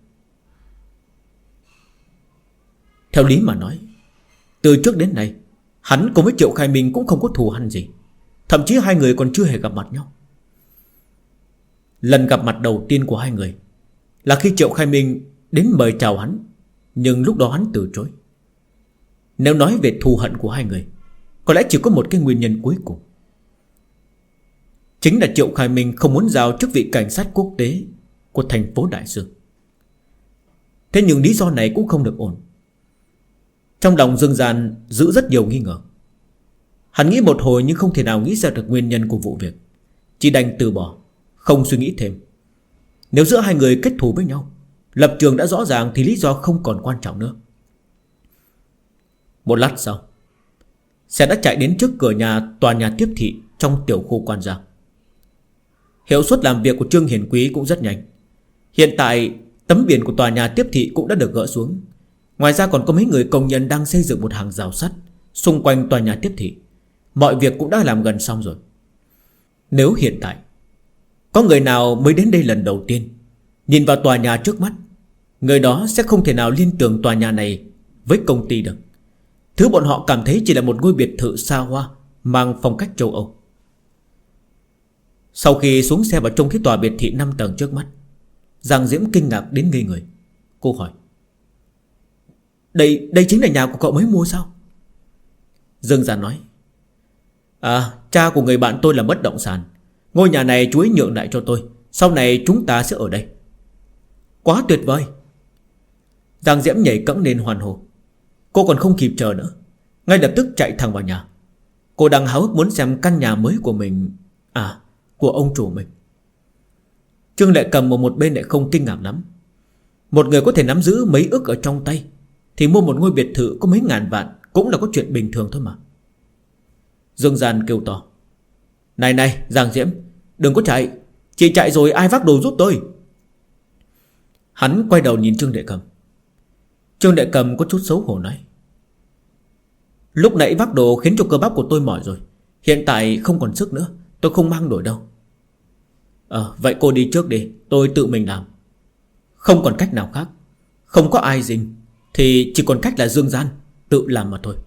Theo lý mà nói, từ trước đến nay hắn cùng với Triệu Khai Minh cũng không có thù hằn gì. Thậm chí hai người còn chưa hề gặp mặt nhau. Lần gặp mặt đầu tiên của hai người là khi Triệu Khai Minh đến mời chào hắn, nhưng lúc đó hắn từ chối. Nếu nói về thù hận của hai người, có lẽ chỉ có một cái nguyên nhân cuối cùng, chính là Triệu Khai Minh không muốn giao chức vị cảnh sát quốc tế của thành phố Đại Dương. Thế nhưng lý do này cũng không được ổn. Trong lòng Dương Gian giữ rất nhiều nghi ngờ. Hắn nghĩ một hồi nhưng không thể nào nghĩ ra được nguyên nhân của vụ việc, chỉ đành từ bỏ, không suy nghĩ thêm. Nếu giữa hai người kết thù với nhau, lập trường đã rõ ràng thì lý do không còn quan trọng nữa. Một lát sau, xe đã chạy đến trước cửa tòa nhà tiếp thị trong tiểu khu Quan Giang. Hiệu suất làm việc của Trương Hiển Quý cũng rất nhanh. Hiện tại tấm biển của tòa nhà tiếp thị cũng đã được gỡ xuống. Ngoài ra còn có mấy người công nhân đang xây dựng một hàng rào sắt xung quanh tòa nhà tiếp thị. Mọi việc cũng đã làm gần xong rồi. Nếu hiện tại có người nào mới đến đây lần đầu tiên, nhìn vào tòa nhà trước mắt, người đó sẽ không thể nào liên tưởng tòa nhà này với công ty được. Thứ bọn họ cảm thấy chỉ là một ngôi biệt thự xa hoa mang phong cách châu Âu. Sau khi xuống xe và trông thấy tòa biệt thị 5 tầng trước mắt, Giang Diễm kinh ngạc đến ngây người. Cô hỏi: Đây chính là nhà của cậu mới mua sao? Dương Gian nói: À, cha của người bạn tôi làm bất động sản. Ngôi nhà này chú ấy nhượng lại cho tôi. Sau này chúng ta sẽ ở đây. Quá tuyệt vời. Giang Diễm nhảy cẫng lên hoan hô. Cô còn không kịp chờ nữa, ngay lập tức chạy thẳng vào nhà. Cô đang háo hức muốn xem căn nhà mới của mình, của ông chủ mình. Trương Lệ Cầm ở một bên lại không kinh ngạc lắm. Một người có thể nắm giữ mấy ức ở trong tay thì mua một ngôi biệt thự có mấy ngàn vạn cũng là có chuyện bình thường thôi mà. Dương Gian kêu to: Này Giang Diễm, đừng có chạy. Chị chạy rồi ai vác đồ giúp tôi? Hắn quay đầu nhìn Trương Lệ Cầm. Trương Lệ Cầm có chút xấu hổ nói: Lúc nãy vác đồ khiến cho cơ bắp của tôi mỏi rồi, hiện tại không còn sức nữa, tôi không mang nổi đâu. Vậy cô đi trước đi, tôi tự mình làm. Không còn cách nào khác. Không có ai dình thì chỉ còn cách là Dương Gian tự làm mà thôi.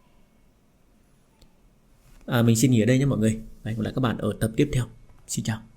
Mình xin nghỉ ở đây nhé mọi người. Hẹn gặp lại các bạn ở tập tiếp theo. Xin chào.